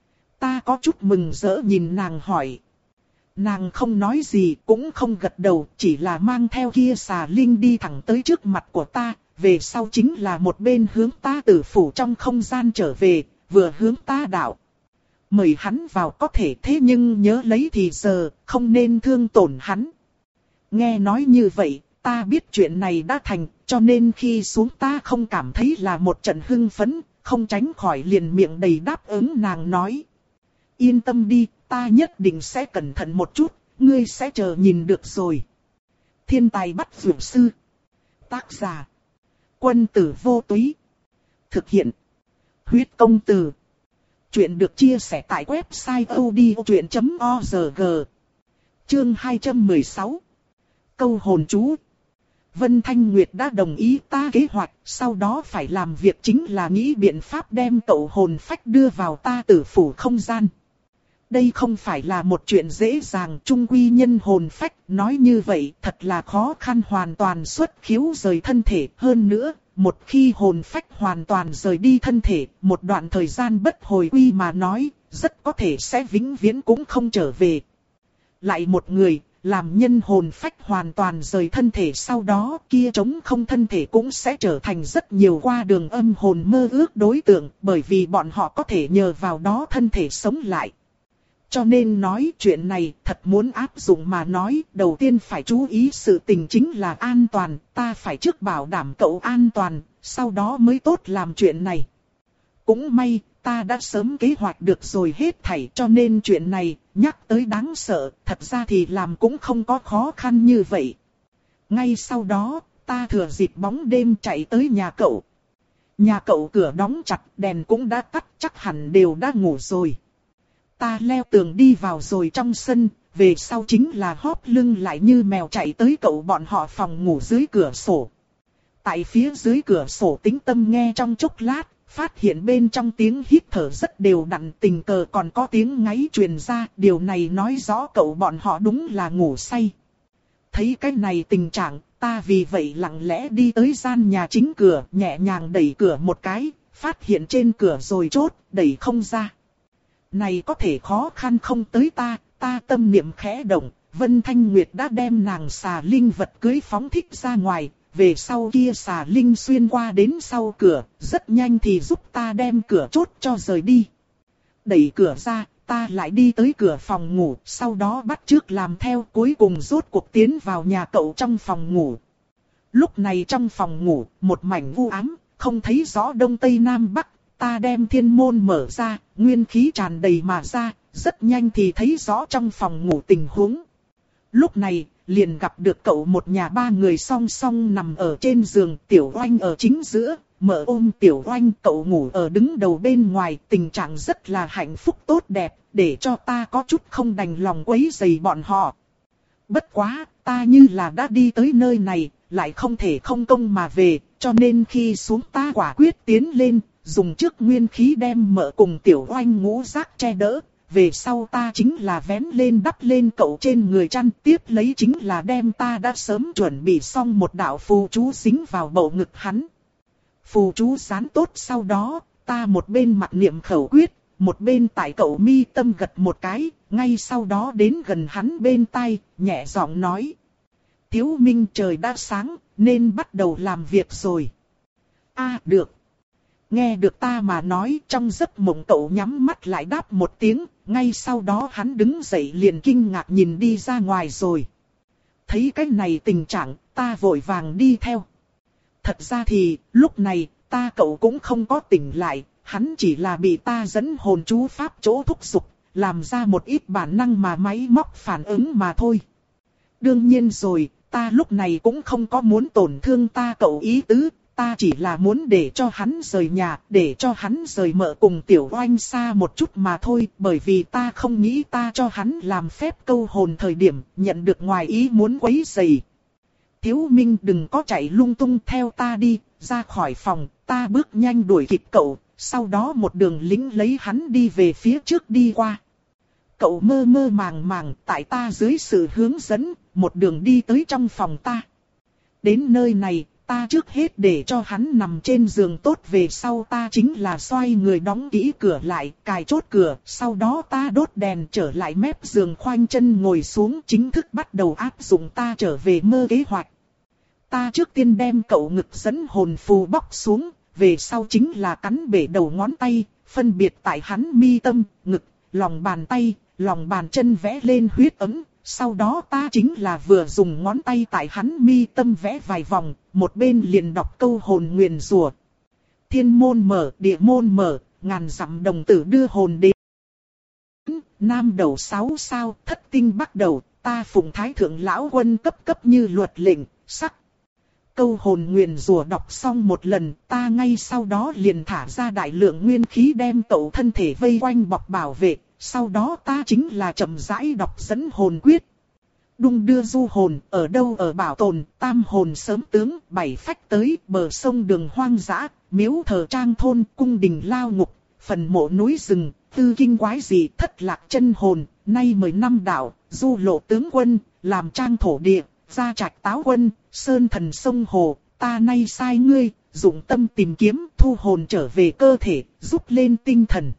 Ta có chút mừng rỡ nhìn nàng hỏi. Nàng không nói gì cũng không gật đầu, chỉ là mang theo kia xà linh đi thẳng tới trước mặt của ta, về sau chính là một bên hướng ta tử phủ trong không gian trở về, vừa hướng ta đạo. Mời hắn vào có thể thế nhưng nhớ lấy thì giờ, không nên thương tổn hắn. Nghe nói như vậy, ta biết chuyện này đã thành, cho nên khi xuống ta không cảm thấy là một trận hưng phấn, không tránh khỏi liền miệng đầy đáp ứng nàng nói. Yên tâm đi, ta nhất định sẽ cẩn thận một chút, ngươi sẽ chờ nhìn được rồi. Thiên tài bắt vượt sư. Tác giả. Quân tử vô túy. Thực hiện. Huyết công từ. Chuyện được chia sẻ tại website odchuyện chấm org. Chương hai trăm mười sáu. Câu hồn chú. Vân Thanh Nguyệt đã đồng ý ta kế hoạch, sau đó phải làm việc chính là nghĩ biện pháp đem cậu hồn phách đưa vào ta tử phủ không gian. Đây không phải là một chuyện dễ dàng, trung quy nhân hồn phách, nói như vậy thật là khó khăn hoàn toàn xuất khiếu rời thân thể. Hơn nữa, một khi hồn phách hoàn toàn rời đi thân thể, một đoạn thời gian bất hồi quy mà nói, rất có thể sẽ vĩnh viễn cũng không trở về. Lại một người, làm nhân hồn phách hoàn toàn rời thân thể sau đó, kia trống không thân thể cũng sẽ trở thành rất nhiều qua đường âm hồn mơ ước đối tượng, bởi vì bọn họ có thể nhờ vào đó thân thể sống lại. Cho nên nói chuyện này thật muốn áp dụng mà nói, đầu tiên phải chú ý sự tình chính là an toàn, ta phải trước bảo đảm cậu an toàn, sau đó mới tốt làm chuyện này. Cũng may, ta đã sớm kế hoạch được rồi hết thảy, cho nên chuyện này, nhắc tới đáng sợ, thật ra thì làm cũng không có khó khăn như vậy. Ngay sau đó, ta thừa dịp bóng đêm chạy tới nhà cậu. Nhà cậu cửa đóng chặt, đèn cũng đã tắt, chắc hẳn đều đã ngủ rồi. Ta leo tường đi vào rồi trong sân, về sau chính là hóp lưng lại như mèo chạy tới cậu bọn họ phòng ngủ dưới cửa sổ. Tại phía dưới cửa sổ tĩnh tâm nghe trong chốc lát, phát hiện bên trong tiếng hít thở rất đều đặn, tình cờ còn có tiếng ngáy truyền ra, điều này nói rõ cậu bọn họ đúng là ngủ say. Thấy cái này tình trạng, ta vì vậy lặng lẽ đi tới gian nhà chính cửa, nhẹ nhàng đẩy cửa một cái, phát hiện trên cửa rồi chốt, đẩy không ra. Này có thể khó khăn không tới ta, ta tâm niệm khẽ động, Vân Thanh Nguyệt đã đem nàng xà linh vật cưới phóng thích ra ngoài, về sau kia xà linh xuyên qua đến sau cửa, rất nhanh thì giúp ta đem cửa chốt cho rời đi. Đẩy cửa ra, ta lại đi tới cửa phòng ngủ, sau đó bắt chước làm theo, cuối cùng rốt cuộc tiến vào nhà cậu trong phòng ngủ. Lúc này trong phòng ngủ, một mảnh u ám, không thấy rõ đông tây nam bắc. Ta đem thiên môn mở ra, nguyên khí tràn đầy mà ra, rất nhanh thì thấy rõ trong phòng ngủ tình huống. Lúc này, liền gặp được cậu một nhà ba người song song nằm ở trên giường, Tiểu Oanh ở chính giữa, Mở ôm Tiểu Oanh, cậu ngủ ở đứng đầu bên ngoài, tình trạng rất là hạnh phúc tốt đẹp, để cho ta có chút không đành lòng quấy rầy bọn họ. Bất quá, ta như là đã đi tới nơi này, lại không thể không công mà về, cho nên khi xuống ta quả quyết tiến lên. Dùng trước nguyên khí đem Mở cùng Tiểu Oanh ngũ giác che đỡ, về sau ta chính là vén lên đắp lên cậu trên người chăn, tiếp lấy chính là đem ta đã sớm chuẩn bị xong một đạo phù chú dính vào bầu ngực hắn. Phù chú dán tốt sau đó, ta một bên mặc niệm khẩu quyết, một bên tại cậu mi tâm gật một cái, ngay sau đó đến gần hắn bên tai, nhẹ giọng nói. Thiếu Minh, trời đã sáng, nên bắt đầu làm việc rồi. A à, được. Nghe được ta mà nói, trong giấc mộng cậu nhắm mắt lại đáp một tiếng, ngay sau đó hắn đứng dậy liền kinh ngạc nhìn đi ra ngoài rồi. Thấy cái này tình trạng, ta vội vàng đi theo. Thật ra thì, lúc này, ta cậu cũng không có tỉnh lại, hắn chỉ là bị ta dẫn hồn chú pháp chỗ thúc giục, làm ra một ít bản năng mà máy móc phản ứng mà thôi. Đương nhiên rồi, ta lúc này cũng không có muốn tổn thương ta cậu ý tứ. ta chỉ là muốn để cho hắn rời nhà, để cho hắn rời mợ cùng tiểu oanh xa một chút mà thôi, bởi vì ta không nghĩ ta cho hắn làm phép câu hồn thời điểm, nhận được ngoài ý muốn quấy rầy. Thiếu Minh đừng có chạy lung tung, theo ta đi, ra khỏi phòng, ta bước nhanh đuổi kịp cậu, sau đó một đường lính lấy hắn đi về phía trước đi qua. Cậu mơ mơ màng màng, tại ta dưới sự hướng dẫn, một đường đi tới trong phòng ta. Đến nơi này, ta trước hết để cho hắn nằm trên giường tốt, về sau ta chính là xoay người đóng kỹ cửa lại, cài chốt cửa, sau đó ta đốt đèn trở lại mép giường khoanh chân ngồi xuống, chính thức bắt đầu áp dụng ta trở về mơ kế hoạch. Ta trước tiên đem cậu ngực dẫn hồn phù bóc xuống, về sau chính là cắn bể đầu ngón tay, phân biệt tại hắn mi tâm, ngực, lòng bàn tay, lòng bàn chân vẽ lên huyết ấm. Sau đó ta chính là vừa dùng ngón tay tại hắn mi tâm vẽ vài vòng, một bên liền đọc câu hồn nguyền rủa. Thiên môn mở, địa môn mở, ngàn dặm đồng tử đưa hồn đến. Nam đầu sáu sao, thất tinh bắt đầu, ta phụng thái thượng lão quân cấp cấp như luật lệnh, sắc. Câu hồn nguyền rủa đọc xong một lần, ta ngay sau đó liền thả ra đại lượng nguyên khí đem cậu thân thể vây quanh bọc bảo vệ. Sau đó ta chính là chậm rãi đọc dẫn hồn quyết. Đung đưa du hồn, ở đâu ở bảo tồn, tam hồn sớm tướng, bảy phách tới, bờ sông đường hoang dã, miếu thờ trang thôn, cung đình lao ngục, phần mộ núi rừng, tư kinh quái dị, thất lạc chân hồn, nay mười năm đạo, du lộ tướng quân, làm trang thổ địa, gia trạch táo quân, sơn thần sông hồ, ta nay sai ngươi, dụng tâm tìm kiếm, thu hồn trở về cơ thể, giúp lên tinh thần.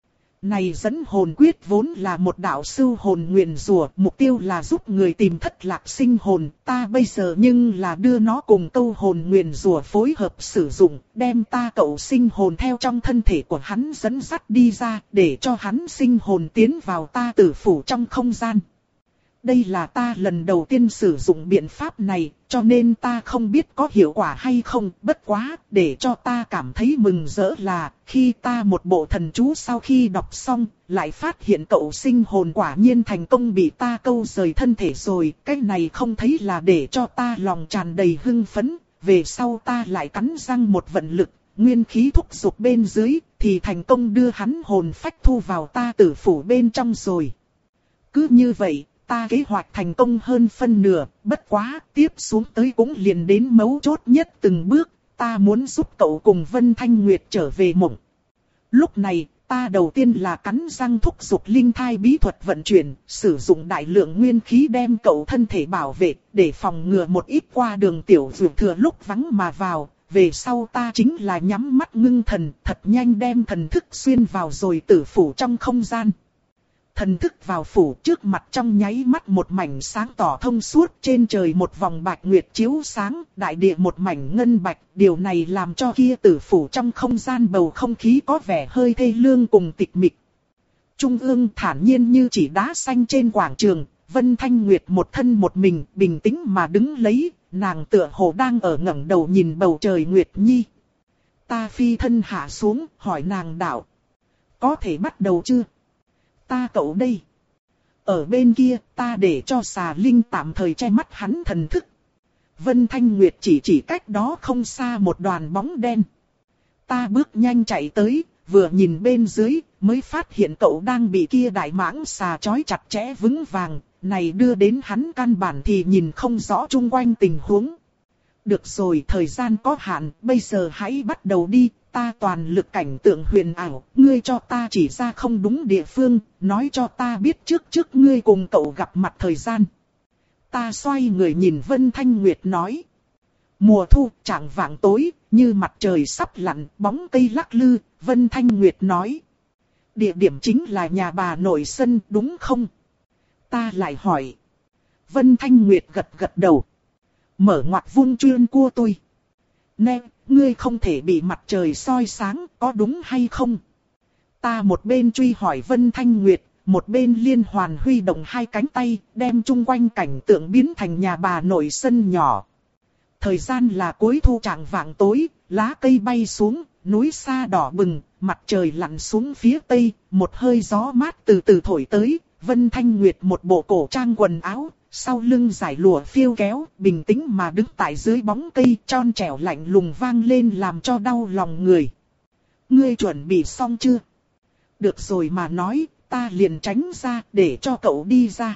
Này dẫn hồn quyết vốn là một đạo sưu hồn nguyền rủa, mục tiêu là giúp người tìm thất lạc sinh hồn, ta bây giờ nhưng là đưa nó cùng câu hồn nguyền rủa phối hợp sử dụng, đem ta cậu sinh hồn theo trong thân thể của hắn dẫn dắt đi ra, để cho hắn sinh hồn tiến vào ta tử phủ trong không gian. Đây là ta lần đầu tiên sử dụng biện pháp này, cho nên ta không biết có hiệu quả hay không, bất quá, để cho ta cảm thấy mừng rỡ là, khi ta một bộ thần chú sau khi đọc xong, lại phát hiện cậu sinh hồn quả nhiên thành công bị ta câu rời thân thể rồi, cái này không thấy là để cho ta lòng tràn đầy hưng phấn, về sau ta lại cắn răng một vận lực, nguyên khí thúc giục bên dưới, thì thành công đưa hắn hồn phách thu vào ta tử phủ bên trong rồi. Cứ như vậy, ta kế hoạch thành công hơn phân nửa, bất quá, tiếp xuống tới cũng liền đến mấu chốt nhất từng bước, ta muốn giúp cậu cùng Vân Thanh Nguyệt trở về mộng. Lúc này, ta đầu tiên là cắn răng thúc giục linh thai bí thuật vận chuyển, sử dụng đại lượng nguyên khí đem cậu thân thể bảo vệ, để phòng ngừa một ít qua đường tiểu dược thừa lúc vắng mà vào. Về sau ta chính là nhắm mắt ngưng thần, thật nhanh đem thần thức xuyên vào rồi tử phủ trong không gian. Thần thức vào phủ, trước mặt trong nháy mắt một mảnh sáng tỏ thông suốt, trên trời một vòng bạch nguyệt chiếu sáng, đại địa một mảnh ngân bạch, điều này làm cho kia tử phủ trong không gian bầu không khí có vẻ hơi thê lương cùng tịch mịch. Trung ương thản nhiên như chỉ đá xanh trên quảng trường, Vân Thanh Nguyệt một thân một mình, bình tĩnh mà đứng lấy, nàng tựa hồ đang ở ngẩng đầu nhìn bầu trời Nguyệt Nhi. Ta phi thân hạ xuống, hỏi nàng đạo: có thể bắt đầu chưa? Ta cậu đây. Ở bên kia, ta để cho xà linh tạm thời che mắt hắn thần thức. Vân Thanh Nguyệt chỉ chỉ cách đó không xa một đoàn bóng đen. Ta bước nhanh chạy tới, vừa nhìn bên dưới, mới phát hiện cậu đang bị kia đại mãng xà trói chặt chẽ vững vàng. Này đưa đến hắn căn bản thì nhìn không rõ chung quanh tình huống. Được rồi, thời gian có hạn, bây giờ hãy bắt đầu đi. Ta toàn lực cảnh tượng huyền ảo, ngươi cho ta chỉ ra không đúng địa phương, nói cho ta biết trước trước ngươi cùng cậu gặp mặt thời gian. Ta xoay người nhìn Vân Thanh Nguyệt nói. Mùa thu, chạng vạng tối, như mặt trời sắp lặn, bóng cây lắc lư, Vân Thanh Nguyệt nói. Địa điểm chính là nhà bà nội sân, đúng không? Ta lại hỏi. Vân Thanh Nguyệt gật gật đầu. Mở ngoặc vung chuyên cua tôi. Nè, ngươi không thể bị mặt trời soi sáng, có đúng hay không? Ta một bên truy hỏi Vân Thanh Nguyệt, một bên liên hoàn huy động hai cánh tay, đem chung quanh cảnh tượng biến thành nhà bà nội sân nhỏ. Thời gian là cuối thu chạng vạng tối, lá cây bay xuống, núi xa đỏ bừng, mặt trời lặn xuống phía tây, một hơi gió mát từ từ thổi tới, Vân Thanh Nguyệt một bộ cổ trang quần áo, sau lưng giải lụa phiêu kéo, bình tĩnh mà đứng tại dưới bóng cây, tròn trẻo lạnh lùng vang lên làm cho đau lòng người. Ngươi chuẩn bị xong chưa? Được rồi mà nói, ta liền tránh ra để cho cậu đi ra.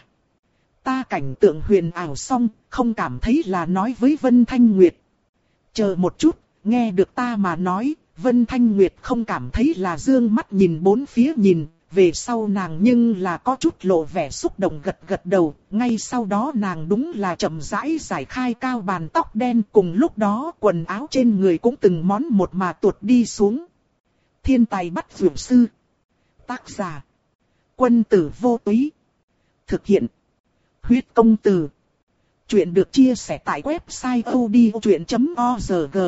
Ta cảnh tượng huyền ảo xong, không cảm thấy là nói với Vân Thanh Nguyệt. Chờ một chút, nghe được ta mà nói, Vân Thanh Nguyệt không cảm thấy là dương mắt nhìn bốn phía nhìn, về sau nàng nhưng là có chút lộ vẻ xúc động gật gật đầu, ngay sau đó nàng đúng là chậm rãi giải khai cao bàn tóc đen, cùng lúc đó quần áo trên người cũng từng món một mà tuột đi xuống. Thiên tài bắt vượt sư. Tác giả. Quân tử vô túy. Thực hiện. Huyết công từ. Chuyện được chia sẻ tại website odchuyện chấm org.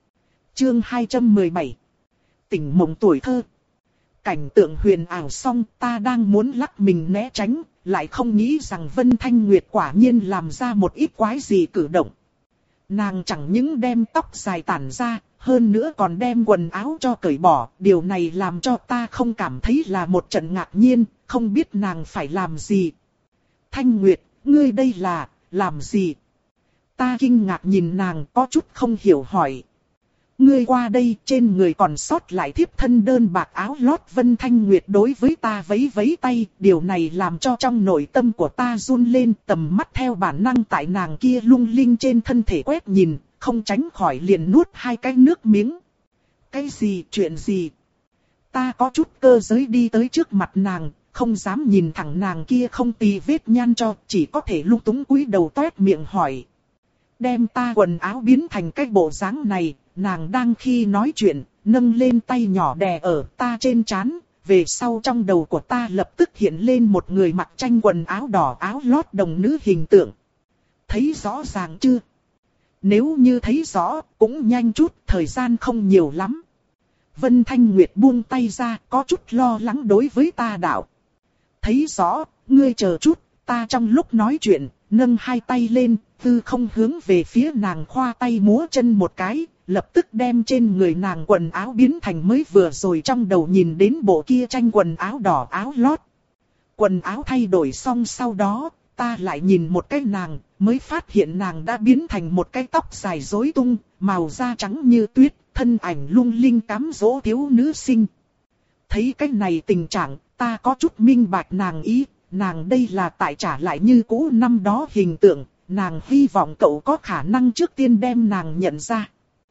Chương hai trăm mười bảy. Tỉnh mộng tuổi thơ. Cảnh tượng huyền ảo xong, ta đang muốn lắc mình né tránh, lại không nghĩ rằng Vân Thanh Nguyệt quả nhiên làm ra một ít quái gì cử động. Nàng chẳng những đem tóc dài tản ra, hơn nữa còn đem quần áo cho cởi bỏ, điều này làm cho ta không cảm thấy là một trận ngạc nhiên, không biết nàng phải làm gì. Thanh Nguyệt, ngươi đây là, làm gì? Ta kinh ngạc nhìn nàng có chút không hiểu hỏi. Ngươi qua đây, trên người còn sót lại thiếp thân đơn bạc áo lót. Vân Thanh Nguyệt đối với ta vẫy vẫy tay, điều này làm cho trong nội tâm của ta run lên, tầm mắt theo bản năng tại nàng kia lung linh trên thân thể quét nhìn, không tránh khỏi liền nuốt hai cái nước miếng. Cái gì, chuyện gì? Ta có chút cơ giới đi tới trước mặt nàng, không dám nhìn thẳng nàng kia không tì vết nhan cho, chỉ có thể lung túng cúi đầu toét miệng hỏi. Đem ta quần áo biến thành cái bộ dáng này. Nàng đang khi nói chuyện, nâng lên tay nhỏ đè ở ta trên trán, về sau trong đầu của ta lập tức hiện lên một người mặc tranh quần áo đỏ áo lót đồng nữ hình tượng. Thấy rõ ràng chưa? Nếu như thấy rõ, cũng nhanh chút, thời gian không nhiều lắm. Vân Thanh Nguyệt buông tay ra, có chút lo lắng đối với ta đạo. Thấy rõ, ngươi chờ chút, ta trong lúc nói chuyện, nâng hai tay lên, tư không hướng về phía nàng khoa tay múa chân một cái. Lập tức đem trên người nàng quần áo biến thành mới vừa rồi trong đầu nhìn đến bộ kia tranh quần áo đỏ áo lót. Quần áo thay đổi xong sau đó, ta lại nhìn một cái nàng, mới phát hiện nàng đã biến thành một cái tóc dài rối tung, màu da trắng như tuyết, thân ảnh lung linh cám dỗ thiếu nữ sinh. Thấy cái này tình trạng, ta có chút minh bạch nàng ý, nàng đây là tại trả lại như cũ năm đó hình tượng, nàng hy vọng cậu có khả năng trước tiên đem nàng nhận ra.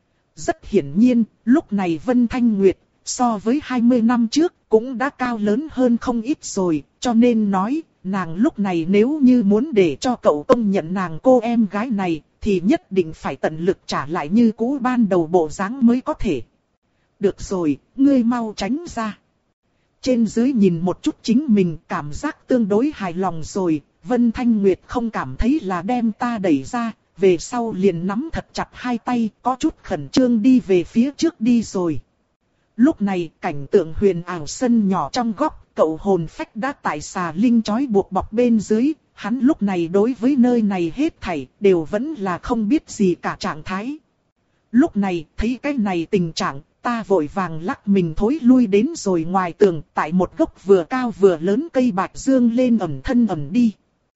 Rất hiển nhiên, lúc này Vân Thanh Nguyệt, so với hai mươi năm trước, cũng đã cao lớn hơn không ít rồi, cho nên nói, nàng lúc này nếu như muốn để cho cậu công nhận nàng cô em gái này, thì nhất định phải tận lực trả lại như cũ ban đầu bộ dáng mới có thể. Được rồi, ngươi mau tránh ra. Trên dưới nhìn một chút chính mình cảm giác tương đối hài lòng rồi, Vân Thanh Nguyệt không cảm thấy là đem ta đẩy ra. Về sau liền nắm thật chặt hai tay, có chút khẩn trương đi về phía trước đi rồi. Lúc này, cảnh tượng huyền ảo sân nhỏ trong góc, cậu hồn phách đã tại xà linh trói buộc bọc bên dưới. Hắn lúc này đối với nơi này hết thảy, đều vẫn là không biết gì cả trạng thái. Lúc này, thấy cái này tình trạng, ta vội vàng lắc mình thối lui đến rồi ngoài tường, tại một gốc vừa cao vừa lớn cây bạch dương lên ẩn thân ẩn đi.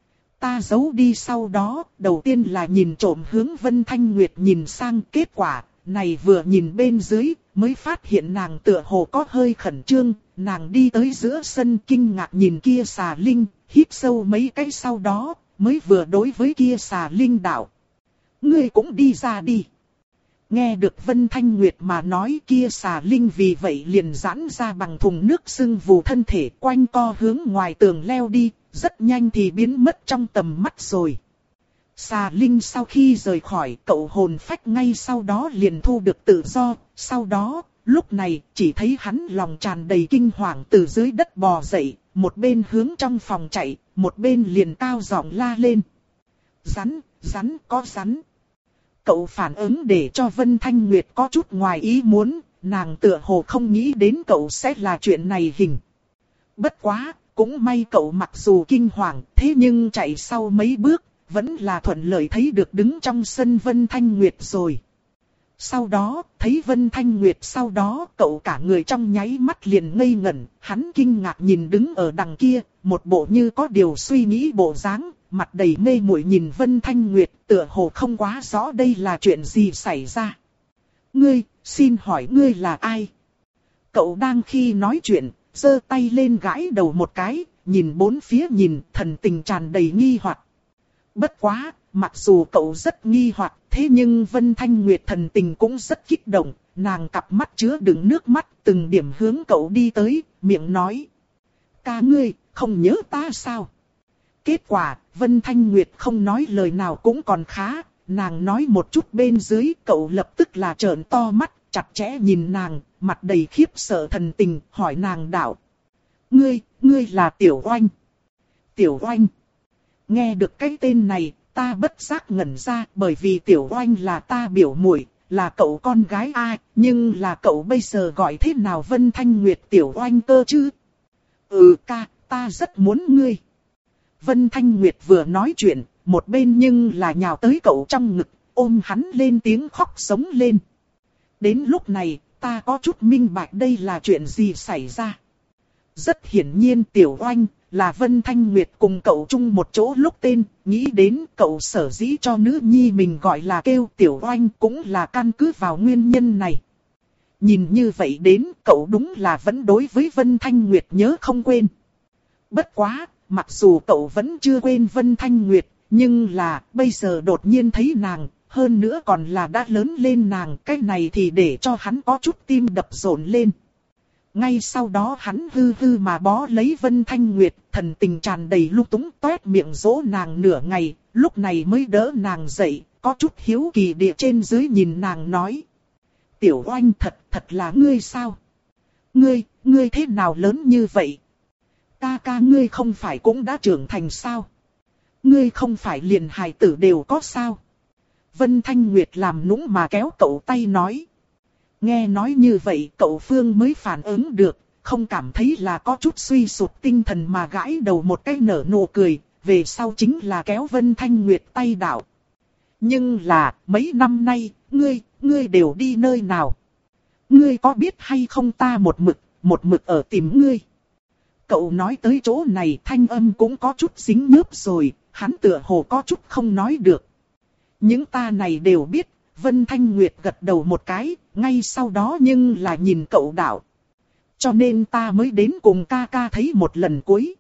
Ta giấu đi sau đó, đầu tiên là nhìn trộm hướng Vân Thanh Nguyệt nhìn sang, kết quả, này vừa nhìn bên dưới, mới phát hiện nàng tựa hồ có hơi khẩn trương, nàng đi tới giữa sân kinh ngạc nhìn kia xà linh, hít sâu mấy cái sau đó, mới vừa đối với kia xà linh đạo. Ngươi cũng đi ra đi. Nghe được Vân Thanh Nguyệt mà nói, kia xà linh vì vậy liền giãn ra bằng thùng nước sưng vù thân thể quanh co hướng ngoài tường leo đi. Rất nhanh thì biến mất trong tầm mắt rồi. Xà linh sau khi rời khỏi, cậu hồn phách ngay sau đó liền thu được tự do. Sau đó, lúc này chỉ thấy hắn lòng tràn đầy kinh hoàng từ dưới đất bò dậy, một bên hướng trong phòng chạy, một bên liền cao giọng la lên. Rắn, rắn, có rắn. Cậu phản ứng để cho Vân Thanh Nguyệt có chút ngoài ý muốn, nàng tựa hồ không nghĩ đến cậu sẽ là chuyện này hình. Bất quá, cũng may cậu mặc dù kinh hoàng, thế nhưng chạy sau mấy bước, vẫn là thuận lợi thấy được đứng trong sân Vân Thanh Nguyệt rồi. Sau đó, thấy Vân Thanh Nguyệt sau đó, cậu cả người trong nháy mắt liền ngây ngẩn, hắn kinh ngạc nhìn đứng ở đằng kia, một bộ như có điều suy nghĩ bộ dáng, mặt đầy mê muội nhìn Vân Thanh Nguyệt, tựa hồ không quá rõ đây là chuyện gì xảy ra. Ngươi, xin hỏi ngươi là ai? Cậu đang khi nói chuyện, giơ tay lên gãi đầu một cái, nhìn bốn phía nhìn, thần tình tràn đầy nghi hoặc. Bất quá, mặc dù cậu rất nghi hoặc, thế nhưng Vân Thanh Nguyệt thần tình cũng rất kích động, nàng cặp mắt chứa đựng nước mắt, từng điểm hướng cậu đi tới, miệng nói. Ca ngươi, không nhớ ta sao? Kết quả, Vân Thanh Nguyệt không nói lời nào cũng còn khá, nàng nói một chút bên dưới, cậu lập tức là trợn to mắt, chặt chẽ nhìn nàng, mặt đầy khiếp sợ thần tình, hỏi nàng đạo. Ngươi, ngươi là Tiểu Oanh. Tiểu Oanh. Nghe được cái tên này, ta bất giác ngẩn ra, bởi vì Tiểu Oanh là ta biểu muội, là cậu con gái ai, nhưng là cậu bây giờ gọi thế nào Vân Thanh Nguyệt Tiểu Oanh cơ chứ? Ừ ca, ta rất muốn ngươi. Vân Thanh Nguyệt vừa nói chuyện, một bên nhưng là nhào tới cậu trong ngực, ôm hắn lên tiếng khóc sống lên. Đến lúc này, ta có chút minh bạch đây là chuyện gì xảy ra. Rất hiển nhiên Tiểu Oanh là Vân Thanh Nguyệt cùng cậu chung một chỗ lúc tên, nghĩ đến cậu sở dĩ cho nữ nhi mình gọi là kêu Tiểu Oanh cũng là căn cứ vào nguyên nhân này. Nhìn như vậy đến cậu đúng là vẫn đối với Vân Thanh Nguyệt nhớ không quên. Bất quá, mặc dù cậu vẫn chưa quên Vân Thanh Nguyệt, nhưng là bây giờ đột nhiên thấy nàng, hơn nữa còn là đã lớn lên nàng, cái này thì để cho hắn có chút tim đập rộn lên. Ngay sau đó hắn hư hư mà bó lấy Vân Thanh Nguyệt, thần tình tràn đầy lung túng toét miệng dỗ nàng nửa ngày, lúc này mới đỡ nàng dậy, có chút hiếu kỳ địa trên dưới nhìn nàng nói. Tiểu Oanh thật, thật là ngươi sao? Ngươi, ngươi thế nào lớn như vậy? Ca ca ngươi không phải cũng đã trưởng thành sao? Ngươi không phải liền hài tử đều có sao? Vân Thanh Nguyệt làm nũng mà kéo cậu tay nói. Nghe nói như vậy cậu Phương mới phản ứng được, không cảm thấy là có chút suy sụp tinh thần mà gãi đầu một cái nở nụ cười, về sau chính là kéo Vân Thanh Nguyệt tay đạo. Nhưng là, mấy năm nay, ngươi, ngươi đều đi nơi nào? Ngươi có biết hay không ta một mực, một mực ở tìm ngươi? Cậu nói tới chỗ này thanh âm cũng có chút dính nhớp rồi, hắn tựa hồ có chút không nói được. Những ta này đều biết, Vân Thanh Nguyệt gật đầu một cái, ngay sau đó nhưng là nhìn cậu đạo. Cho nên ta mới đến cùng ca ca thấy một lần cuối.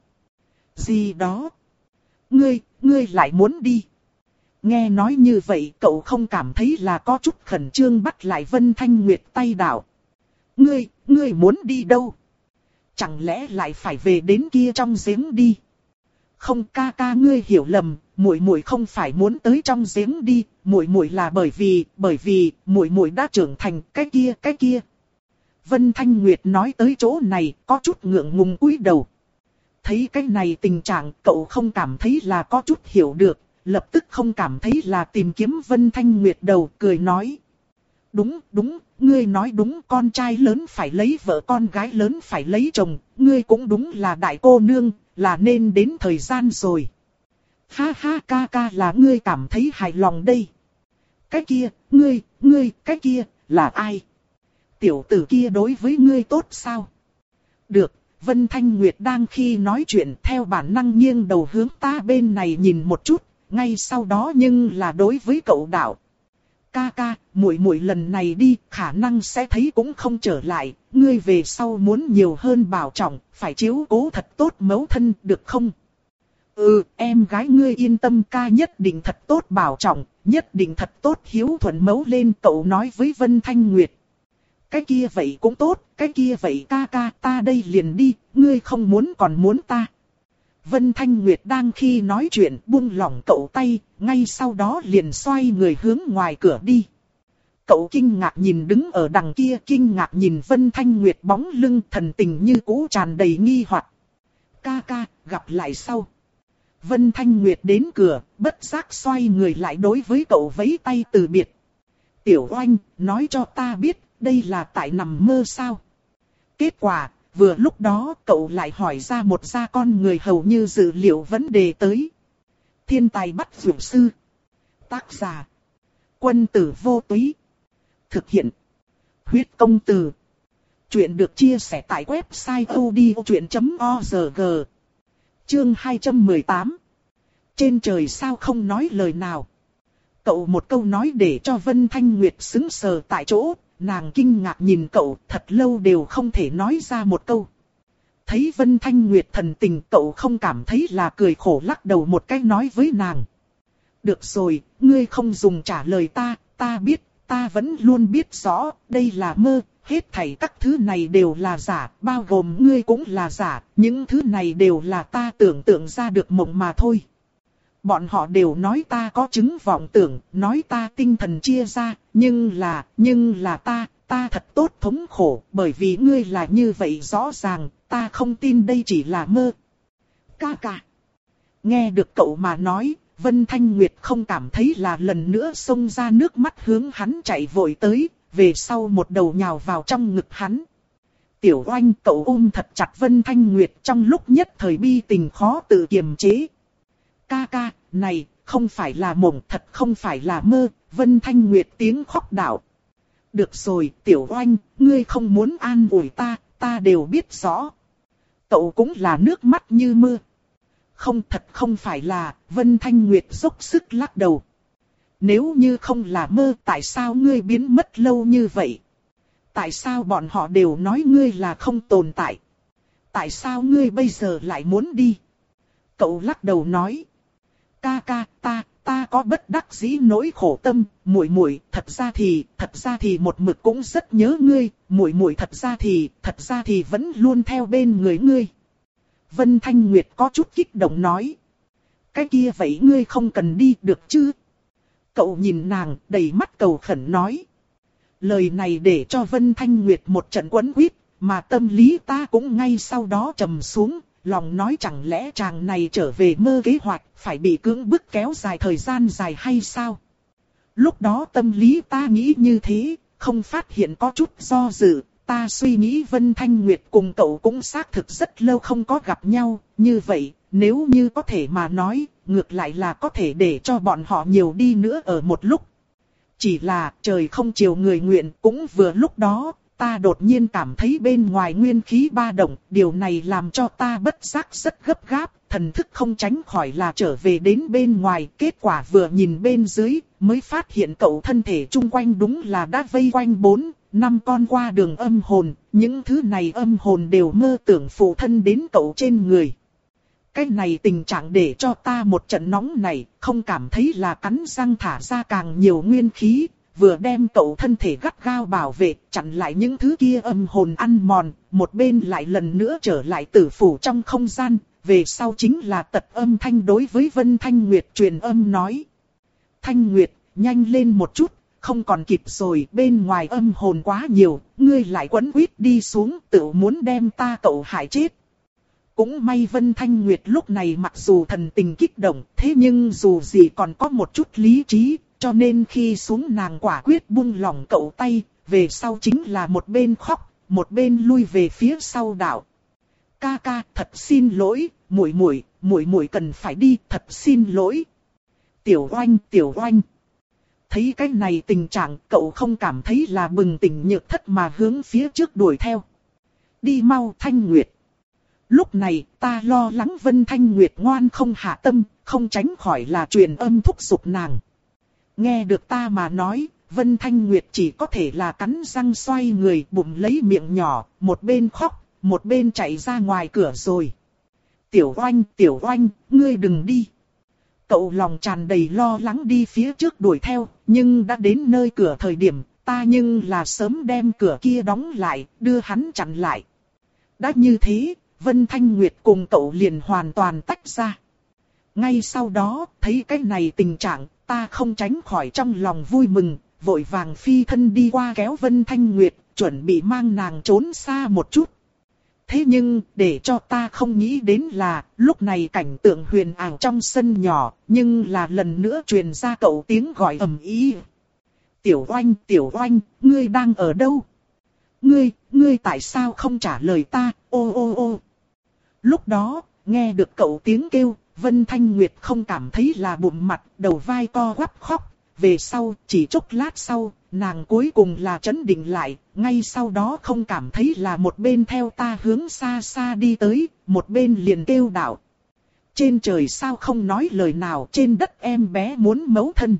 Gì đó? Ngươi, ngươi lại muốn đi? Nghe nói như vậy cậu không cảm thấy là có chút khẩn trương bắt lại Vân Thanh Nguyệt tay đạo. Ngươi, ngươi muốn đi đâu? Chẳng lẽ lại phải về đến kia trong giếng đi? Không ca ca ngươi hiểu lầm, muội muội không phải muốn tới trong giếng đi, muội muội là bởi vì, bởi vì muội muội đã trưởng thành, cái kia, cái kia. Vân Thanh Nguyệt nói tới chỗ này, có chút ngượng ngùng cúi đầu. Thấy cái này tình trạng, cậu không cảm thấy là có chút hiểu được, lập tức không cảm thấy là tìm kiếm Vân Thanh Nguyệt đầu, cười nói. Đúng, đúng, ngươi nói đúng, con trai lớn phải lấy vợ, con gái lớn phải lấy chồng, ngươi cũng đúng là đại cô nương, là nên đến thời gian rồi. Ha ha ca ca là ngươi cảm thấy hài lòng đây. Cái kia, ngươi, ngươi, cái kia, là ai? Tiểu tử kia đối với ngươi tốt sao? Được, Vân Thanh Nguyệt đang khi nói chuyện theo bản năng nghiêng đầu hướng ta bên này nhìn một chút, ngay sau đó nhưng là đối với cậu đạo. Ca ca, muội muội lần này đi, khả năng sẽ thấy cũng không trở lại, ngươi về sau muốn nhiều hơn bảo trọng, phải chiếu cố thật tốt mẫu thân, được không? Ừ, em gái ngươi yên tâm, ca nhất định thật tốt bảo trọng, nhất định thật tốt hiếu thuận mẫu lên, cậu nói với Vân Thanh Nguyệt. Cái kia vậy cũng tốt, cái kia vậy ca ca, ta đây liền đi, ngươi không muốn còn muốn ta. Vân Thanh Nguyệt đang khi nói chuyện buông lỏng cậu tay, ngay sau đó liền xoay người hướng ngoài cửa đi. Cậu kinh ngạc nhìn đứng ở đằng kia, kinh ngạc nhìn Vân Thanh Nguyệt bóng lưng, thần tình như cũ tràn đầy nghi hoặc. Ca ca, gặp lại sau. Vân Thanh Nguyệt đến cửa, bất giác xoay người lại đối với cậu vẫy tay từ biệt. Tiểu Oanh, nói cho ta biết, đây là tại nằm mơ sao? Kết quả, vừa lúc đó cậu lại hỏi ra một gia con người hầu như dự liệu vấn đề tới. Thiên tài bắt dược sư. Tác giả. Quân tử vô túy. Thực hiện. Huyết công từ. Chuyện được chia sẻ tại website odchuyện chấm org. Chương hai trăm mười tám. Trên trời sao không nói lời nào. Cậu một câu nói để cho Vân Thanh Nguyệt sững sờ tại chỗ, nàng kinh ngạc nhìn cậu thật lâu đều không thể nói ra một câu. Thấy Vân Thanh Nguyệt thần tình, cậu không cảm thấy là cười khổ, lắc đầu một cái nói với nàng. Được rồi, ngươi không dùng trả lời ta, ta biết, ta vẫn luôn biết rõ, đây là mơ, hết thảy các thứ này đều là giả, bao gồm ngươi cũng là giả, những thứ này đều là ta tưởng tượng ra được mộng mà thôi. Bọn họ đều nói ta có chứng vọng tưởng, nói ta tinh thần chia ra, nhưng là, nhưng là ta, ta thật tốt thống khổ, bởi vì ngươi là như vậy rõ ràng, ta không tin đây chỉ là mơ. Ca ca. Nghe được cậu mà nói, Vân Thanh Nguyệt không cảm thấy là lần nữa xông ra nước mắt hướng hắn chạy vội tới, về sau một đầu nhào vào trong ngực hắn. Tiểu Oanh, cậu ôm thật chặt Vân Thanh Nguyệt, trong lúc nhất thời bi tình khó tự kiềm chế. Ca ca, này, không phải là mộng, thật không phải là mơ, Vân Thanh Nguyệt tiếng khóc đảo. Được rồi, Tiểu Oanh, ngươi không muốn an ủi ta, ta đều biết rõ. Cậu cũng là nước mắt như mưa. Không, thật không phải là, Vân Thanh Nguyệt dốc sức lắc đầu. Nếu như không là mơ, tại sao ngươi biến mất lâu như vậy? Tại sao bọn họ đều nói ngươi là không tồn tại? Tại sao ngươi bây giờ lại muốn đi? Cậu lắc đầu nói. Ca ca, ta, ta có bất đắc dĩ nỗi khổ tâm, muội muội, thật ra thì, thật ra thì một mực cũng rất nhớ ngươi, muội muội thật ra thì, thật ra thì vẫn luôn theo bên người ngươi. Vân Thanh Nguyệt có chút kích động nói. Cái kia vậy ngươi không cần đi được chứ? Cậu nhìn nàng, đầy mắt cầu khẩn nói. Lời này để cho Vân Thanh Nguyệt một trận quấn quýt, mà tâm lý ta cũng ngay sau đó trầm xuống. Lòng nói chẳng lẽ chàng này trở về mơ kế hoạch, phải bị cưỡng bức kéo dài thời gian dài hay sao? Lúc đó tâm lý ta nghĩ như thế, không phát hiện có chút do dự. Ta suy nghĩ Vân Thanh Nguyệt cùng cậu cũng xác thực rất lâu không có gặp nhau, như vậy, nếu như có thể mà nói, ngược lại là có thể để cho bọn họ nhiều đi nữa ở một lúc. Chỉ là trời không chiều người nguyện, cũng vừa lúc đó, ta đột nhiên cảm thấy bên ngoài nguyên khí ba động, điều này làm cho ta bất giác rất gấp gáp, thần thức không tránh khỏi là trở về đến bên ngoài, kết quả vừa nhìn bên dưới, mới phát hiện cậu thân thể chung quanh đúng là đã vây quanh bốn, năm con qua đường âm hồn, những thứ này âm hồn đều mơ tưởng phụ thân đến cậu trên người. Cái này tình trạng để cho ta một trận nóng này, không cảm thấy là cắn răng thả ra càng nhiều nguyên khí, vừa đem cậu thân thể gắt gao bảo vệ, chặn lại những thứ kia âm hồn ăn mòn, một bên lại lần nữa trở lại tử phủ trong không gian, về sau chính là tật âm thanh đối với Vân Thanh Nguyệt truyền âm nói. Thanh Nguyệt, nhanh lên một chút, không còn kịp rồi, bên ngoài âm hồn quá nhiều, ngươi lại quấn quýt đi xuống, tự muốn đem ta cậu hại chết. Cũng may Vân Thanh Nguyệt lúc này mặc dù thần tình kích động, thế nhưng dù gì còn có một chút lý trí, cho nên khi xuống nàng quả quyết buông lỏng cậu tay, về sau chính là một bên khóc, một bên lui về phía sau đảo. Ca ca, thật xin lỗi, muội muội, muội muội cần phải đi, thật xin lỗi. Tiểu Oanh, Tiểu Oanh. Thấy cái này tình trạng, cậu không cảm thấy là bừng tỉnh nhược thất mà hướng phía trước đuổi theo. Đi mau Thanh Nguyệt. Lúc này, ta lo lắng Vân Thanh Nguyệt ngoan không hạ tâm, không tránh khỏi là truyền âm thúc giục nàng. Nghe được ta mà nói, Vân Thanh Nguyệt chỉ có thể là cắn răng xoay người bụng lấy miệng nhỏ, một bên khóc, một bên chạy ra ngoài cửa rồi. Tiểu Oanh, Tiểu Oanh, ngươi đừng đi. Cậu lòng tràn đầy lo lắng đi phía trước đuổi theo, nhưng đã đến nơi cửa thời điểm, ta nhưng là sớm đem cửa kia đóng lại, đưa hắn chặn lại. Đã như thế, Vân Thanh Nguyệt cùng cậu liền hoàn toàn tách ra. Ngay sau đó, thấy cái này tình trạng, ta không tránh khỏi trong lòng vui mừng, vội vàng phi thân đi qua kéo Vân Thanh Nguyệt, chuẩn bị mang nàng trốn xa một chút. Thế nhưng, để cho ta không nghĩ đến là, lúc này cảnh tượng huyền ảo trong sân nhỏ, nhưng là lần nữa truyền ra cậu tiếng gọi ầm ĩ. Tiểu Oanh, Tiểu Oanh, ngươi đang ở đâu? Ngươi, ngươi tại sao không trả lời ta, ô ô ô. Lúc đó, nghe được cậu tiếng kêu, Vân Thanh Nguyệt không cảm thấy là bụng mặt, đầu vai co quắp khóc, về sau, chỉ chốc lát sau, nàng cuối cùng là trấn định lại, ngay sau đó không cảm thấy là một bên theo ta hướng xa xa đi tới, một bên liền kêu đạo. Trên trời sao không nói lời nào, trên đất em bé muốn mấu thân.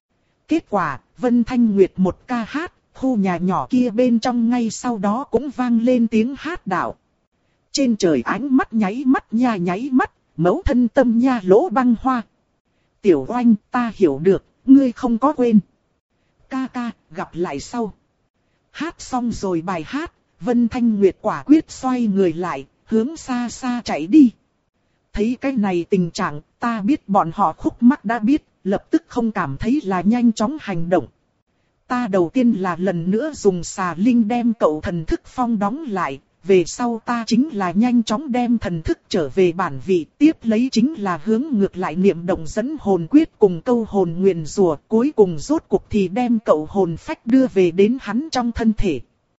Kết quả, Vân Thanh Nguyệt một ca hát, khu nhà nhỏ kia bên trong ngay sau đó cũng vang lên tiếng hát đạo. Trên trời ánh mắt nháy mắt nha nháy mắt, mấu thân tâm nha lỗ băng hoa. Tiểu Oanh, ta hiểu được, ngươi không có quên. Ca ca, gặp lại sau. Hát xong rồi bài hát, Vân Thanh Nguyệt quả quyết xoay người lại, hướng xa xa chạy đi. Thấy cái này tình trạng, ta biết bọn họ khúc mắc đã biết, lập tức không cảm thấy là nhanh chóng hành động. Ta đầu tiên là lần nữa dùng xà linh đem cậu thần thức phong đóng lại, về sau ta chính là nhanh chóng đem thần thức trở về bản vị, tiếp lấy chính là hướng ngược lại niệm động dẫn hồn quyết cùng câu hồn nguyền rủa, cuối cùng rốt cuộc thì đem cậu hồn phách đưa về đến hắn trong thân thể.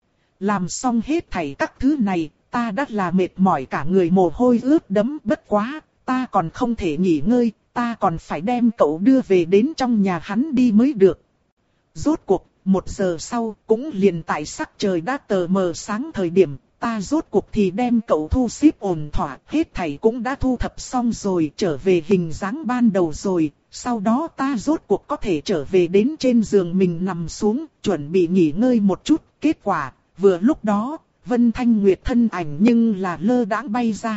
Làm xong hết thảy các thứ này, ta đã là mệt mỏi cả người mồ hôi ướt đẫm, bất quá, ta còn không thể nghỉ ngơi, ta còn phải đem cậu đưa về đến trong nhà hắn đi mới được. Rốt cuộc, một giờ sau, cũng liền tại sắc trời đã tờ mờ sáng thời điểm, ta rốt cuộc thì đem cậu thu xếp ổn thỏa, hết thảy cũng đã thu thập xong rồi, trở về hình dáng ban đầu rồi, sau đó ta rốt cuộc có thể trở về đến trên giường mình nằm xuống, chuẩn bị nghỉ ngơi một chút, kết quả, vừa lúc đó, Vân Thanh Nguyệt thân ảnh nhưng là lơ đãng bay ra.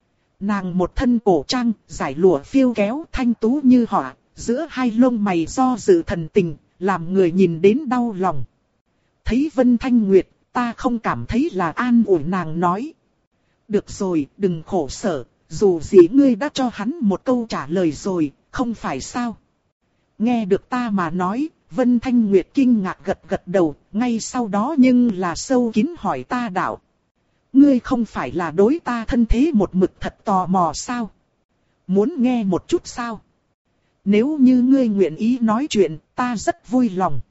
Nàng một thân cổ trang, giải lụa phiêu kéo thanh tú như họa, giữa hai lông mày do dự thần tình, làm người nhìn đến đau lòng. Thấy Vân Thanh Nguyệt, ta không cảm thấy là an ủi nàng nói. Được rồi, đừng khổ sở, dù gì ngươi đã cho hắn một câu trả lời rồi, không phải sao? Nghe được ta mà nói, Vân Thanh Nguyệt kinh ngạc gật gật đầu, ngay sau đó nhưng là sâu kín hỏi ta đạo. Ngươi không phải là đối ta thân thế một mực thật tò mò sao? Muốn nghe một chút sao? Nếu như ngươi nguyện ý nói chuyện, ta rất vui lòng.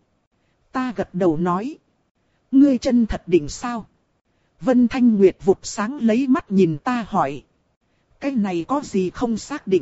Ta gật đầu nói. Ngươi chân thật định sao? Vân Thanh Nguyệt vụt sáng lấy mắt nhìn ta hỏi. Cái này có gì không xác định?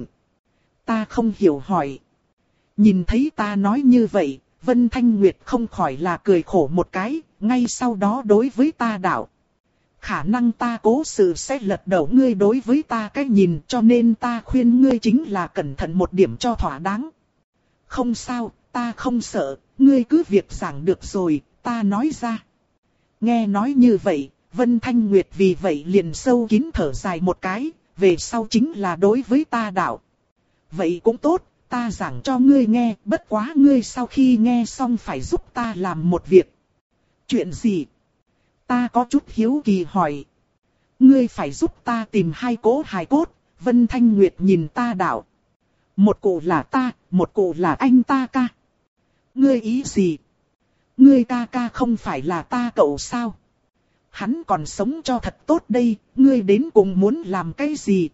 Ta không hiểu hỏi. Nhìn thấy ta nói như vậy, Vân Thanh Nguyệt không khỏi là cười khổ một cái, ngay sau đó đối với ta đạo. Khả năng ta cố sự sẽ lật đổ ngươi đối với ta cái nhìn, cho nên ta khuyên ngươi chính là cẩn thận một điểm cho thỏa đáng. Không sao, ta không sợ, ngươi cứ việc giảng được rồi, ta nói ra. Nghe nói như vậy, Vân Thanh Nguyệt vì vậy liền sâu kín thở dài một cái, về sau chính là đối với ta đạo. Vậy cũng tốt, ta giảng cho ngươi nghe, bất quá ngươi sau khi nghe xong phải giúp ta làm một việc. Chuyện gì? Ta có chút hiếu kỳ hỏi. Ngươi phải giúp ta tìm hai cỗ hài cốt, Vân Thanh Nguyệt nhìn ta đạo. Một cụ là ta, một cụ là anh ta ca. Ngươi ý gì? Ngươi ca ca không phải là ta cậu sao? Hắn còn sống cho thật tốt đây, ngươi đến cùng muốn làm cái gì?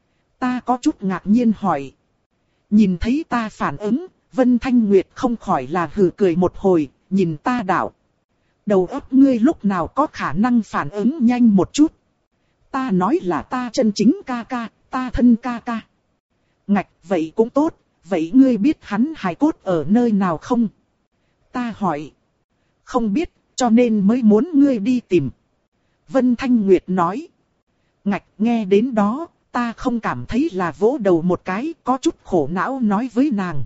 Ta có chút ngạc nhiên hỏi. Nhìn thấy ta phản ứng, Vân Thanh Nguyệt không khỏi là hừ cười một hồi, nhìn ta đạo. Đầu óc ngươi lúc nào có khả năng phản ứng nhanh một chút. Ta nói là ta chân chính ca ca, ta thân ca ca. Ngạch, vậy cũng tốt, vậy ngươi biết hắn hài cốt ở nơi nào không? Ta hỏi. Không biết, cho nên mới muốn ngươi đi tìm. Vân Thanh Nguyệt nói. Ngạch, nghe đến đó, ta không cảm thấy là vỗ đầu một cái, có chút khổ não nói với nàng.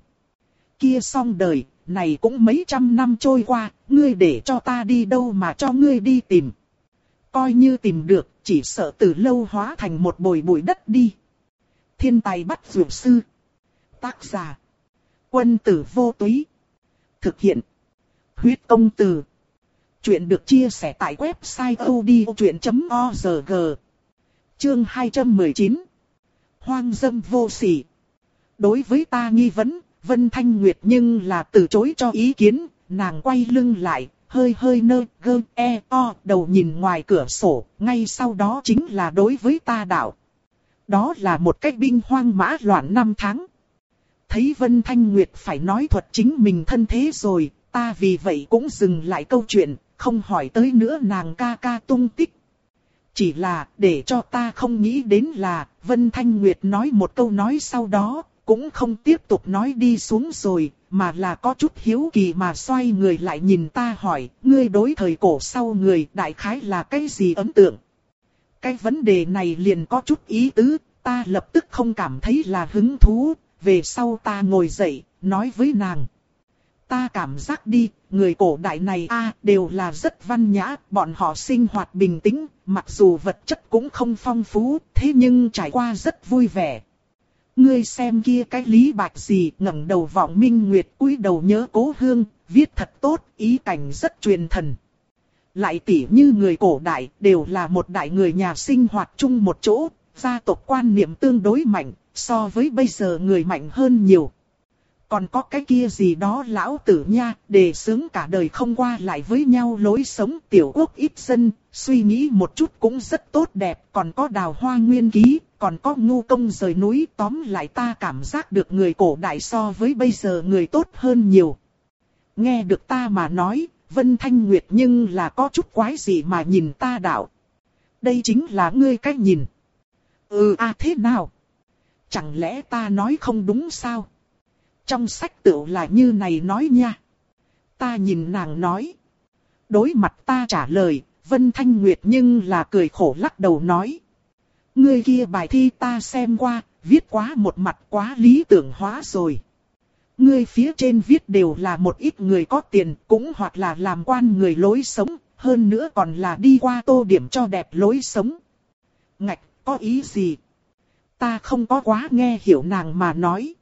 Kia xong đời, này cũng mấy trăm năm trôi qua, ngươi để cho ta đi đâu mà cho ngươi đi tìm. Coi như tìm được, chỉ sợ từ lâu hóa thành một bồi bụi đất đi. Thiên tài bắt dược sư. Tác giả. Quân tử vô túy. Thực hiện. Huyết công từ. Chuyện được chia sẻ tại website odchuyện chấm org. Chương hai trăm mười chín. Hoang dâm vô sỉ. Đối với ta nghi vấn, Vân Thanh Nguyệt nhưng là từ chối cho ý kiến, nàng quay lưng lại, hơi hơi nơ gơ e o đầu nhìn ngoài cửa sổ, ngay sau đó chính là đối với ta đạo. Đó là một cách binh hoang mã loạn năm tháng. Thấy Vân Thanh Nguyệt phải nói thuật chính mình thân thế rồi, ta vì vậy cũng dừng lại câu chuyện, không hỏi tới nữa nàng ca ca tung tích. Chỉ là để cho ta không nghĩ đến là Vân Thanh Nguyệt nói một câu nói sau đó, cũng không tiếp tục nói đi xuống rồi, mà là có chút hiếu kỳ mà xoay người lại nhìn ta hỏi, ngươi đối thời cổ sau người đại khái là cái gì ấn tượng? Cái vấn đề này liền có chút ý tứ, ta lập tức không cảm thấy là hứng thú, về sau ta ngồi dậy, nói với nàng. Ta cảm giác đi, người cổ đại này a đều là rất văn nhã, bọn họ sinh hoạt bình tĩnh, mặc dù vật chất cũng không phong phú, thế nhưng trải qua rất vui vẻ. Ngươi xem kia cái Lý Bạch gì ngẩng đầu vọng minh nguyệt cúi đầu nhớ cố hương, viết thật tốt, ý cảnh rất truyền thần. Lại tỉ như người cổ đại đều là một đại người nhà sinh hoạt chung một chỗ, gia tộc quan niệm tương đối mạnh, so với bây giờ người mạnh hơn nhiều. Còn có cái kia gì đó lão tử nha, đề xướng cả đời không qua lại với nhau lối sống tiểu quốc ít dân, suy nghĩ một chút cũng rất tốt đẹp, còn có đào hoa nguyên ký, còn có ngu công rời núi, tóm lại ta cảm giác được người cổ đại so với bây giờ người tốt hơn nhiều. Nghe được ta mà nói, Vân Thanh Nguyệt nhưng là có chút quái gì mà nhìn ta đạo. Đây chính là ngươi cách nhìn. Ừ à thế nào? Chẳng lẽ ta nói không đúng sao? Trong sách tựu là như này nói nha. Ta nhìn nàng nói. Đối mặt ta trả lời, Vân Thanh Nguyệt nhưng là cười khổ lắc đầu nói. Ngươi kia bài thi ta xem qua, viết quá một mặt quá lý tưởng hóa rồi. Ngươi phía trên viết đều là một ít người có tiền, cũng hoặc là làm quan người lối sống, hơn nữa còn là đi qua tô điểm cho đẹp lối sống. Ngạch, có ý gì? Ta không có quá nghe hiểu nàng mà nói.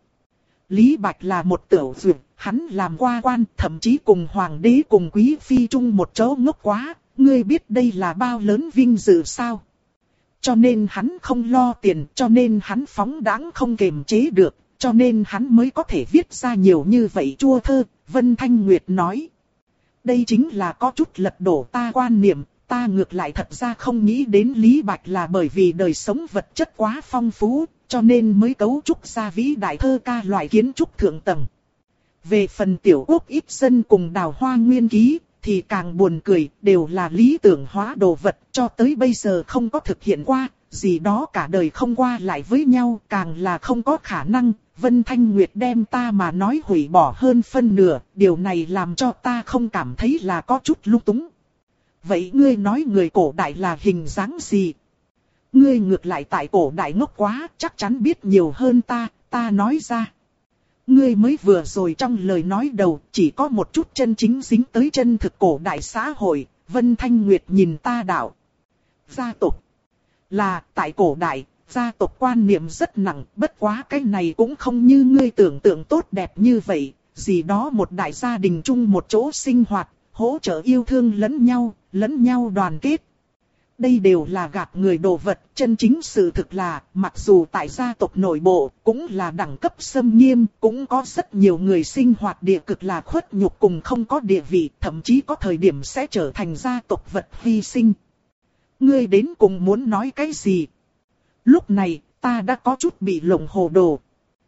Lý Bạch là một tiểu dược, hắn làm qua quan, thậm chí cùng hoàng đế cùng quý phi chung một chỗ ngốc quá, ngươi biết đây là bao lớn vinh dự sao? Cho nên hắn không lo tiền, cho nên hắn phóng đãng không kềm chế được, cho nên hắn mới có thể viết ra nhiều như vậy chua thơ, Vân Thanh Nguyệt nói. Đây chính là có chút lật đổ ta quan niệm, ta ngược lại thật ra không nghĩ đến Lý Bạch là bởi vì đời sống vật chất quá phong phú, cho nên mới cấu trúc ra vĩ đại thơ ca loại kiến trúc thượng tầng. Về phần tiểu quốc ít dân cùng đào hoa nguyên ký, thì càng buồn cười, đều là lý tưởng hóa đồ vật, cho tới bây giờ không có thực hiện qua, gì đó cả đời không qua lại với nhau, càng là không có khả năng. Vân Thanh Nguyệt đem ta mà nói hủy bỏ hơn phân nửa, điều này làm cho ta không cảm thấy là có chút lung túng. Vậy ngươi nói người cổ đại là hình dáng gì? Ngươi ngược lại tại cổ đại ngốc quá, chắc chắn biết nhiều hơn ta, ta nói ra. Ngươi mới vừa rồi trong lời nói đầu, chỉ có một chút chân chính dính tới chân thực cổ đại xã hội, Vân Thanh Nguyệt nhìn ta đạo. Gia tộc là tại cổ đại, gia tộc quan niệm rất nặng, bất quá cái này cũng không như ngươi tưởng tượng tốt đẹp như vậy, gì đó một đại gia đình chung một chỗ sinh hoạt, hỗ trợ yêu thương lẫn nhau, lẫn nhau đoàn kết. Đây đều là gạt người đồ vật, chân chính sự thực là, mặc dù tại gia tộc nội bộ, cũng là đẳng cấp xâm nghiêm, cũng có rất nhiều người sinh hoạt địa cực là khuất nhục cùng không có địa vị, thậm chí có thời điểm sẽ trở thành gia tộc vật hy sinh. Ngươi đến cùng muốn nói cái gì? Lúc này, ta đã có chút bị lộng hồ đồ.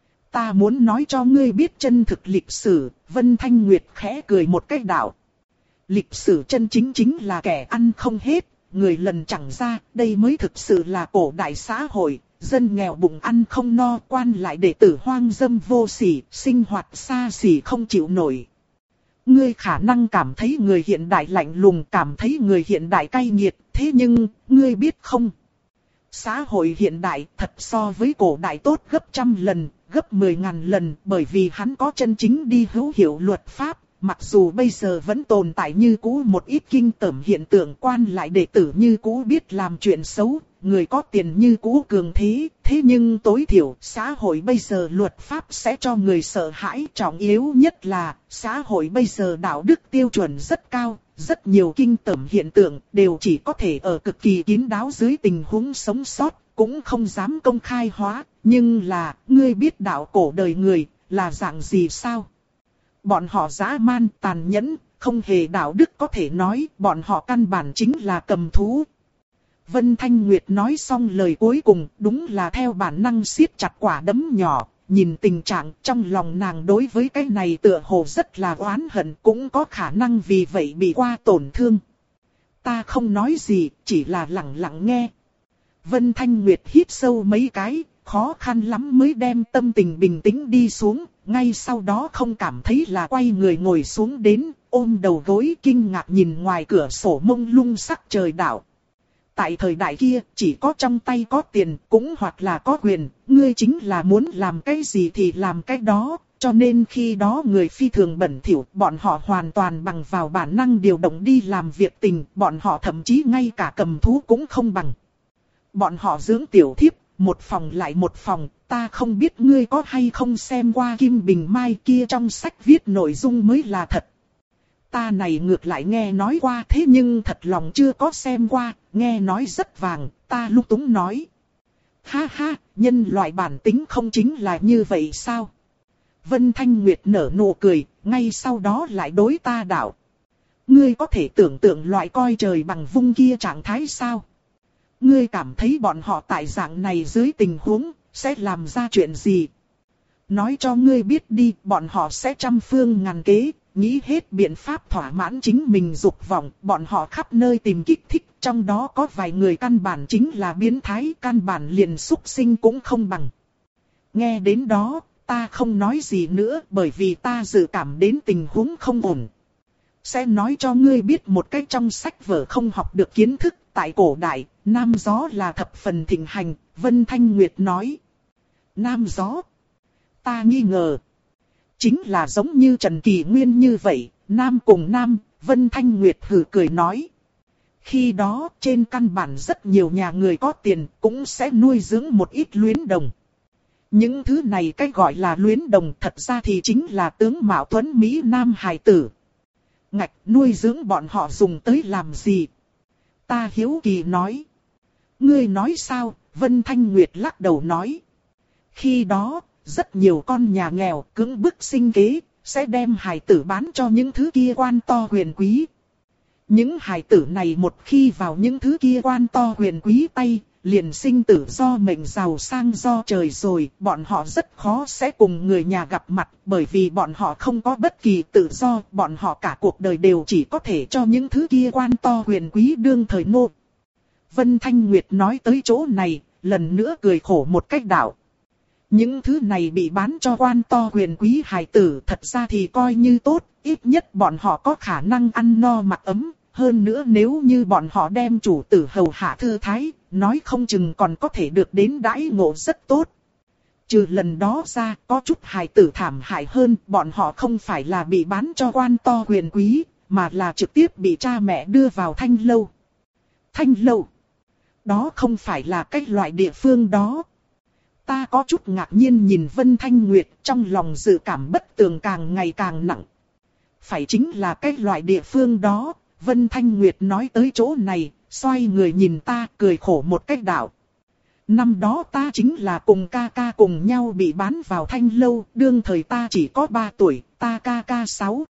Ta muốn nói cho ngươi biết chân thực lịch sử, Vân Thanh Nguyệt khẽ cười một cái đạo. Lịch sử chân chính chính là kẻ ăn không hết. Người lần chẳng ra, đây mới thực sự là cổ đại xã hội, dân nghèo bụng ăn không no, quan lại đệ tử hoang dâm vô sỉ, sinh hoạt xa xỉ không chịu nổi. Ngươi khả năng cảm thấy người hiện đại lạnh lùng, cảm thấy người hiện đại cay nghiệt, thế nhưng, ngươi biết không? Xã hội hiện đại thật so với cổ đại tốt gấp trăm lần, gấp mười ngàn lần, bởi vì hắn có chân chính đi hữu hiệu luật pháp. Mặc dù bây giờ vẫn tồn tại như cũ một ít kinh tởm hiện tượng, quan lại đệ tử như cũ biết làm chuyện xấu, người có tiền như cũ cường thế, thế nhưng tối thiểu xã hội bây giờ luật pháp sẽ cho người sợ hãi. Trọng yếu nhất là xã hội bây giờ đạo đức tiêu chuẩn rất cao, rất nhiều kinh tởm hiện tượng đều chỉ có thể ở cực kỳ kín đáo dưới tình huống sống sót, cũng không dám công khai hóa. Nhưng là, ngươi biết đạo cổ đời người là dạng gì sao? Bọn họ dã man, tàn nhẫn, không hề đạo đức, có thể nói bọn họ căn bản chính là cầm thú. Vân Thanh Nguyệt nói xong lời cuối cùng, đúng là theo bản năng siết chặt quả đấm nhỏ, nhìn tình trạng trong lòng nàng đối với cái này tựa hồ rất là oán hận, cũng có khả năng vì vậy bị qua tổn thương. Ta không nói gì, chỉ là lặng lặng nghe. Vân Thanh Nguyệt hít sâu mấy cái, khó khăn lắm mới đem tâm tình bình tĩnh đi xuống, ngay sau đó không cảm thấy là quay người ngồi xuống đến, ôm đầu gối kinh ngạc nhìn ngoài cửa sổ mông lung sắc trời đảo. Tại thời đại kia, chỉ có trong tay có tiền, cũng hoặc là có quyền, ngươi chính là muốn làm cái gì thì làm cái đó, cho nên khi đó người phi thường bẩn thỉu, bọn họ hoàn toàn bằng vào bản năng điều động đi làm việc tình, bọn họ thậm chí ngay cả cầm thú cũng không bằng. Bọn họ dưỡng tiểu thiếp, một phòng lại một phòng, ta không biết ngươi có hay không xem qua Kim Bình Mai kia trong sách viết nội dung mới là thật. Ta này ngược lại nghe nói qua thế nhưng thật lòng chưa có xem qua, nghe nói rất vàng, ta lúc túng nói. Ha ha, nhân loại bản tính không chính là như vậy sao? Vân Thanh Nguyệt nở nụ cười, ngay sau đó lại đối ta đạo. Ngươi có thể tưởng tượng loại coi trời bằng vung kia trạng thái sao? Ngươi cảm thấy bọn họ tại dạng này dưới tình huống, sẽ làm ra chuyện gì? Nói cho ngươi biết đi, bọn họ sẽ trăm phương ngàn kế, nghĩ hết biện pháp thỏa mãn chính mình dục vọng, bọn họ khắp nơi tìm kích thích, trong đó có vài người căn bản chính là biến thái, căn bản liền súc sinh cũng không bằng. Nghe đến đó, ta không nói gì nữa bởi vì ta dự cảm đến tình huống không ổn. Sẽ nói cho ngươi biết một cách trong sách vở không học được kiến thức, tại cổ đại, nam gió là thập phần thịnh hành, Vân Thanh Nguyệt nói. Nam gió? Ta nghi ngờ. Chính là giống như Trần Kỳ Nguyên như vậy, nam cùng nam, Vân Thanh Nguyệt hừ cười nói. Khi đó, trên căn bản rất nhiều nhà người có tiền, cũng sẽ nuôi dưỡng một ít luyến đồng. Những thứ này cách gọi là luyến đồng thật ra thì chính là tướng mạo tuấn Mỹ Nam hài tử. Ngạch nuôi dưỡng bọn họ dùng tới làm gì? Ta hiếu kỳ nói. Ngươi nói sao? Vân Thanh Nguyệt lắc đầu nói. Khi đó, rất nhiều con nhà nghèo cưỡng bức sinh kế, sẽ đem hài tử bán cho những thứ kia quan to huyền quý. Những hài tử này một khi vào những thứ kia quan to huyền quý tay, liền sinh tử do mệnh giàu sang do trời rồi, bọn họ rất khó sẽ cùng người nhà gặp mặt, bởi vì bọn họ không có bất kỳ tự do, bọn họ cả cuộc đời đều chỉ có thể cho những thứ kia quan to huyền quý đương thời nô. Vân Thanh Nguyệt nói tới chỗ này, lần nữa cười khổ một cách đạo. Những thứ này bị bán cho quan to huyền quý hài tử thật ra thì coi như tốt, ít nhất bọn họ có khả năng ăn no mặc ấm. Hơn nữa nếu như bọn họ đem chủ tử hầu hạ thư thái, nói không chừng còn có thể được đến đãi ngộ rất tốt. Trừ lần đó ra, có chút hài tử thảm hại hơn, bọn họ không phải là bị bán cho quan to huyền quý, mà là trực tiếp bị cha mẹ đưa vào thanh lâu. Thanh lâu? Đó không phải là cái loại địa phương đó. Ta có chút ngạc nhiên nhìn Vân Thanh Nguyệt, trong lòng dự cảm bất tường càng ngày càng nặng. Phải chính là cái loại địa phương đó. Vân Thanh Nguyệt nói tới chỗ này, xoay người nhìn ta cười khổ một cách đạo. Năm đó ta chính là cùng ca ca cùng nhau bị bán vào thanh lâu, đương thời ta chỉ có ba tuổi, ta ca ca sáu,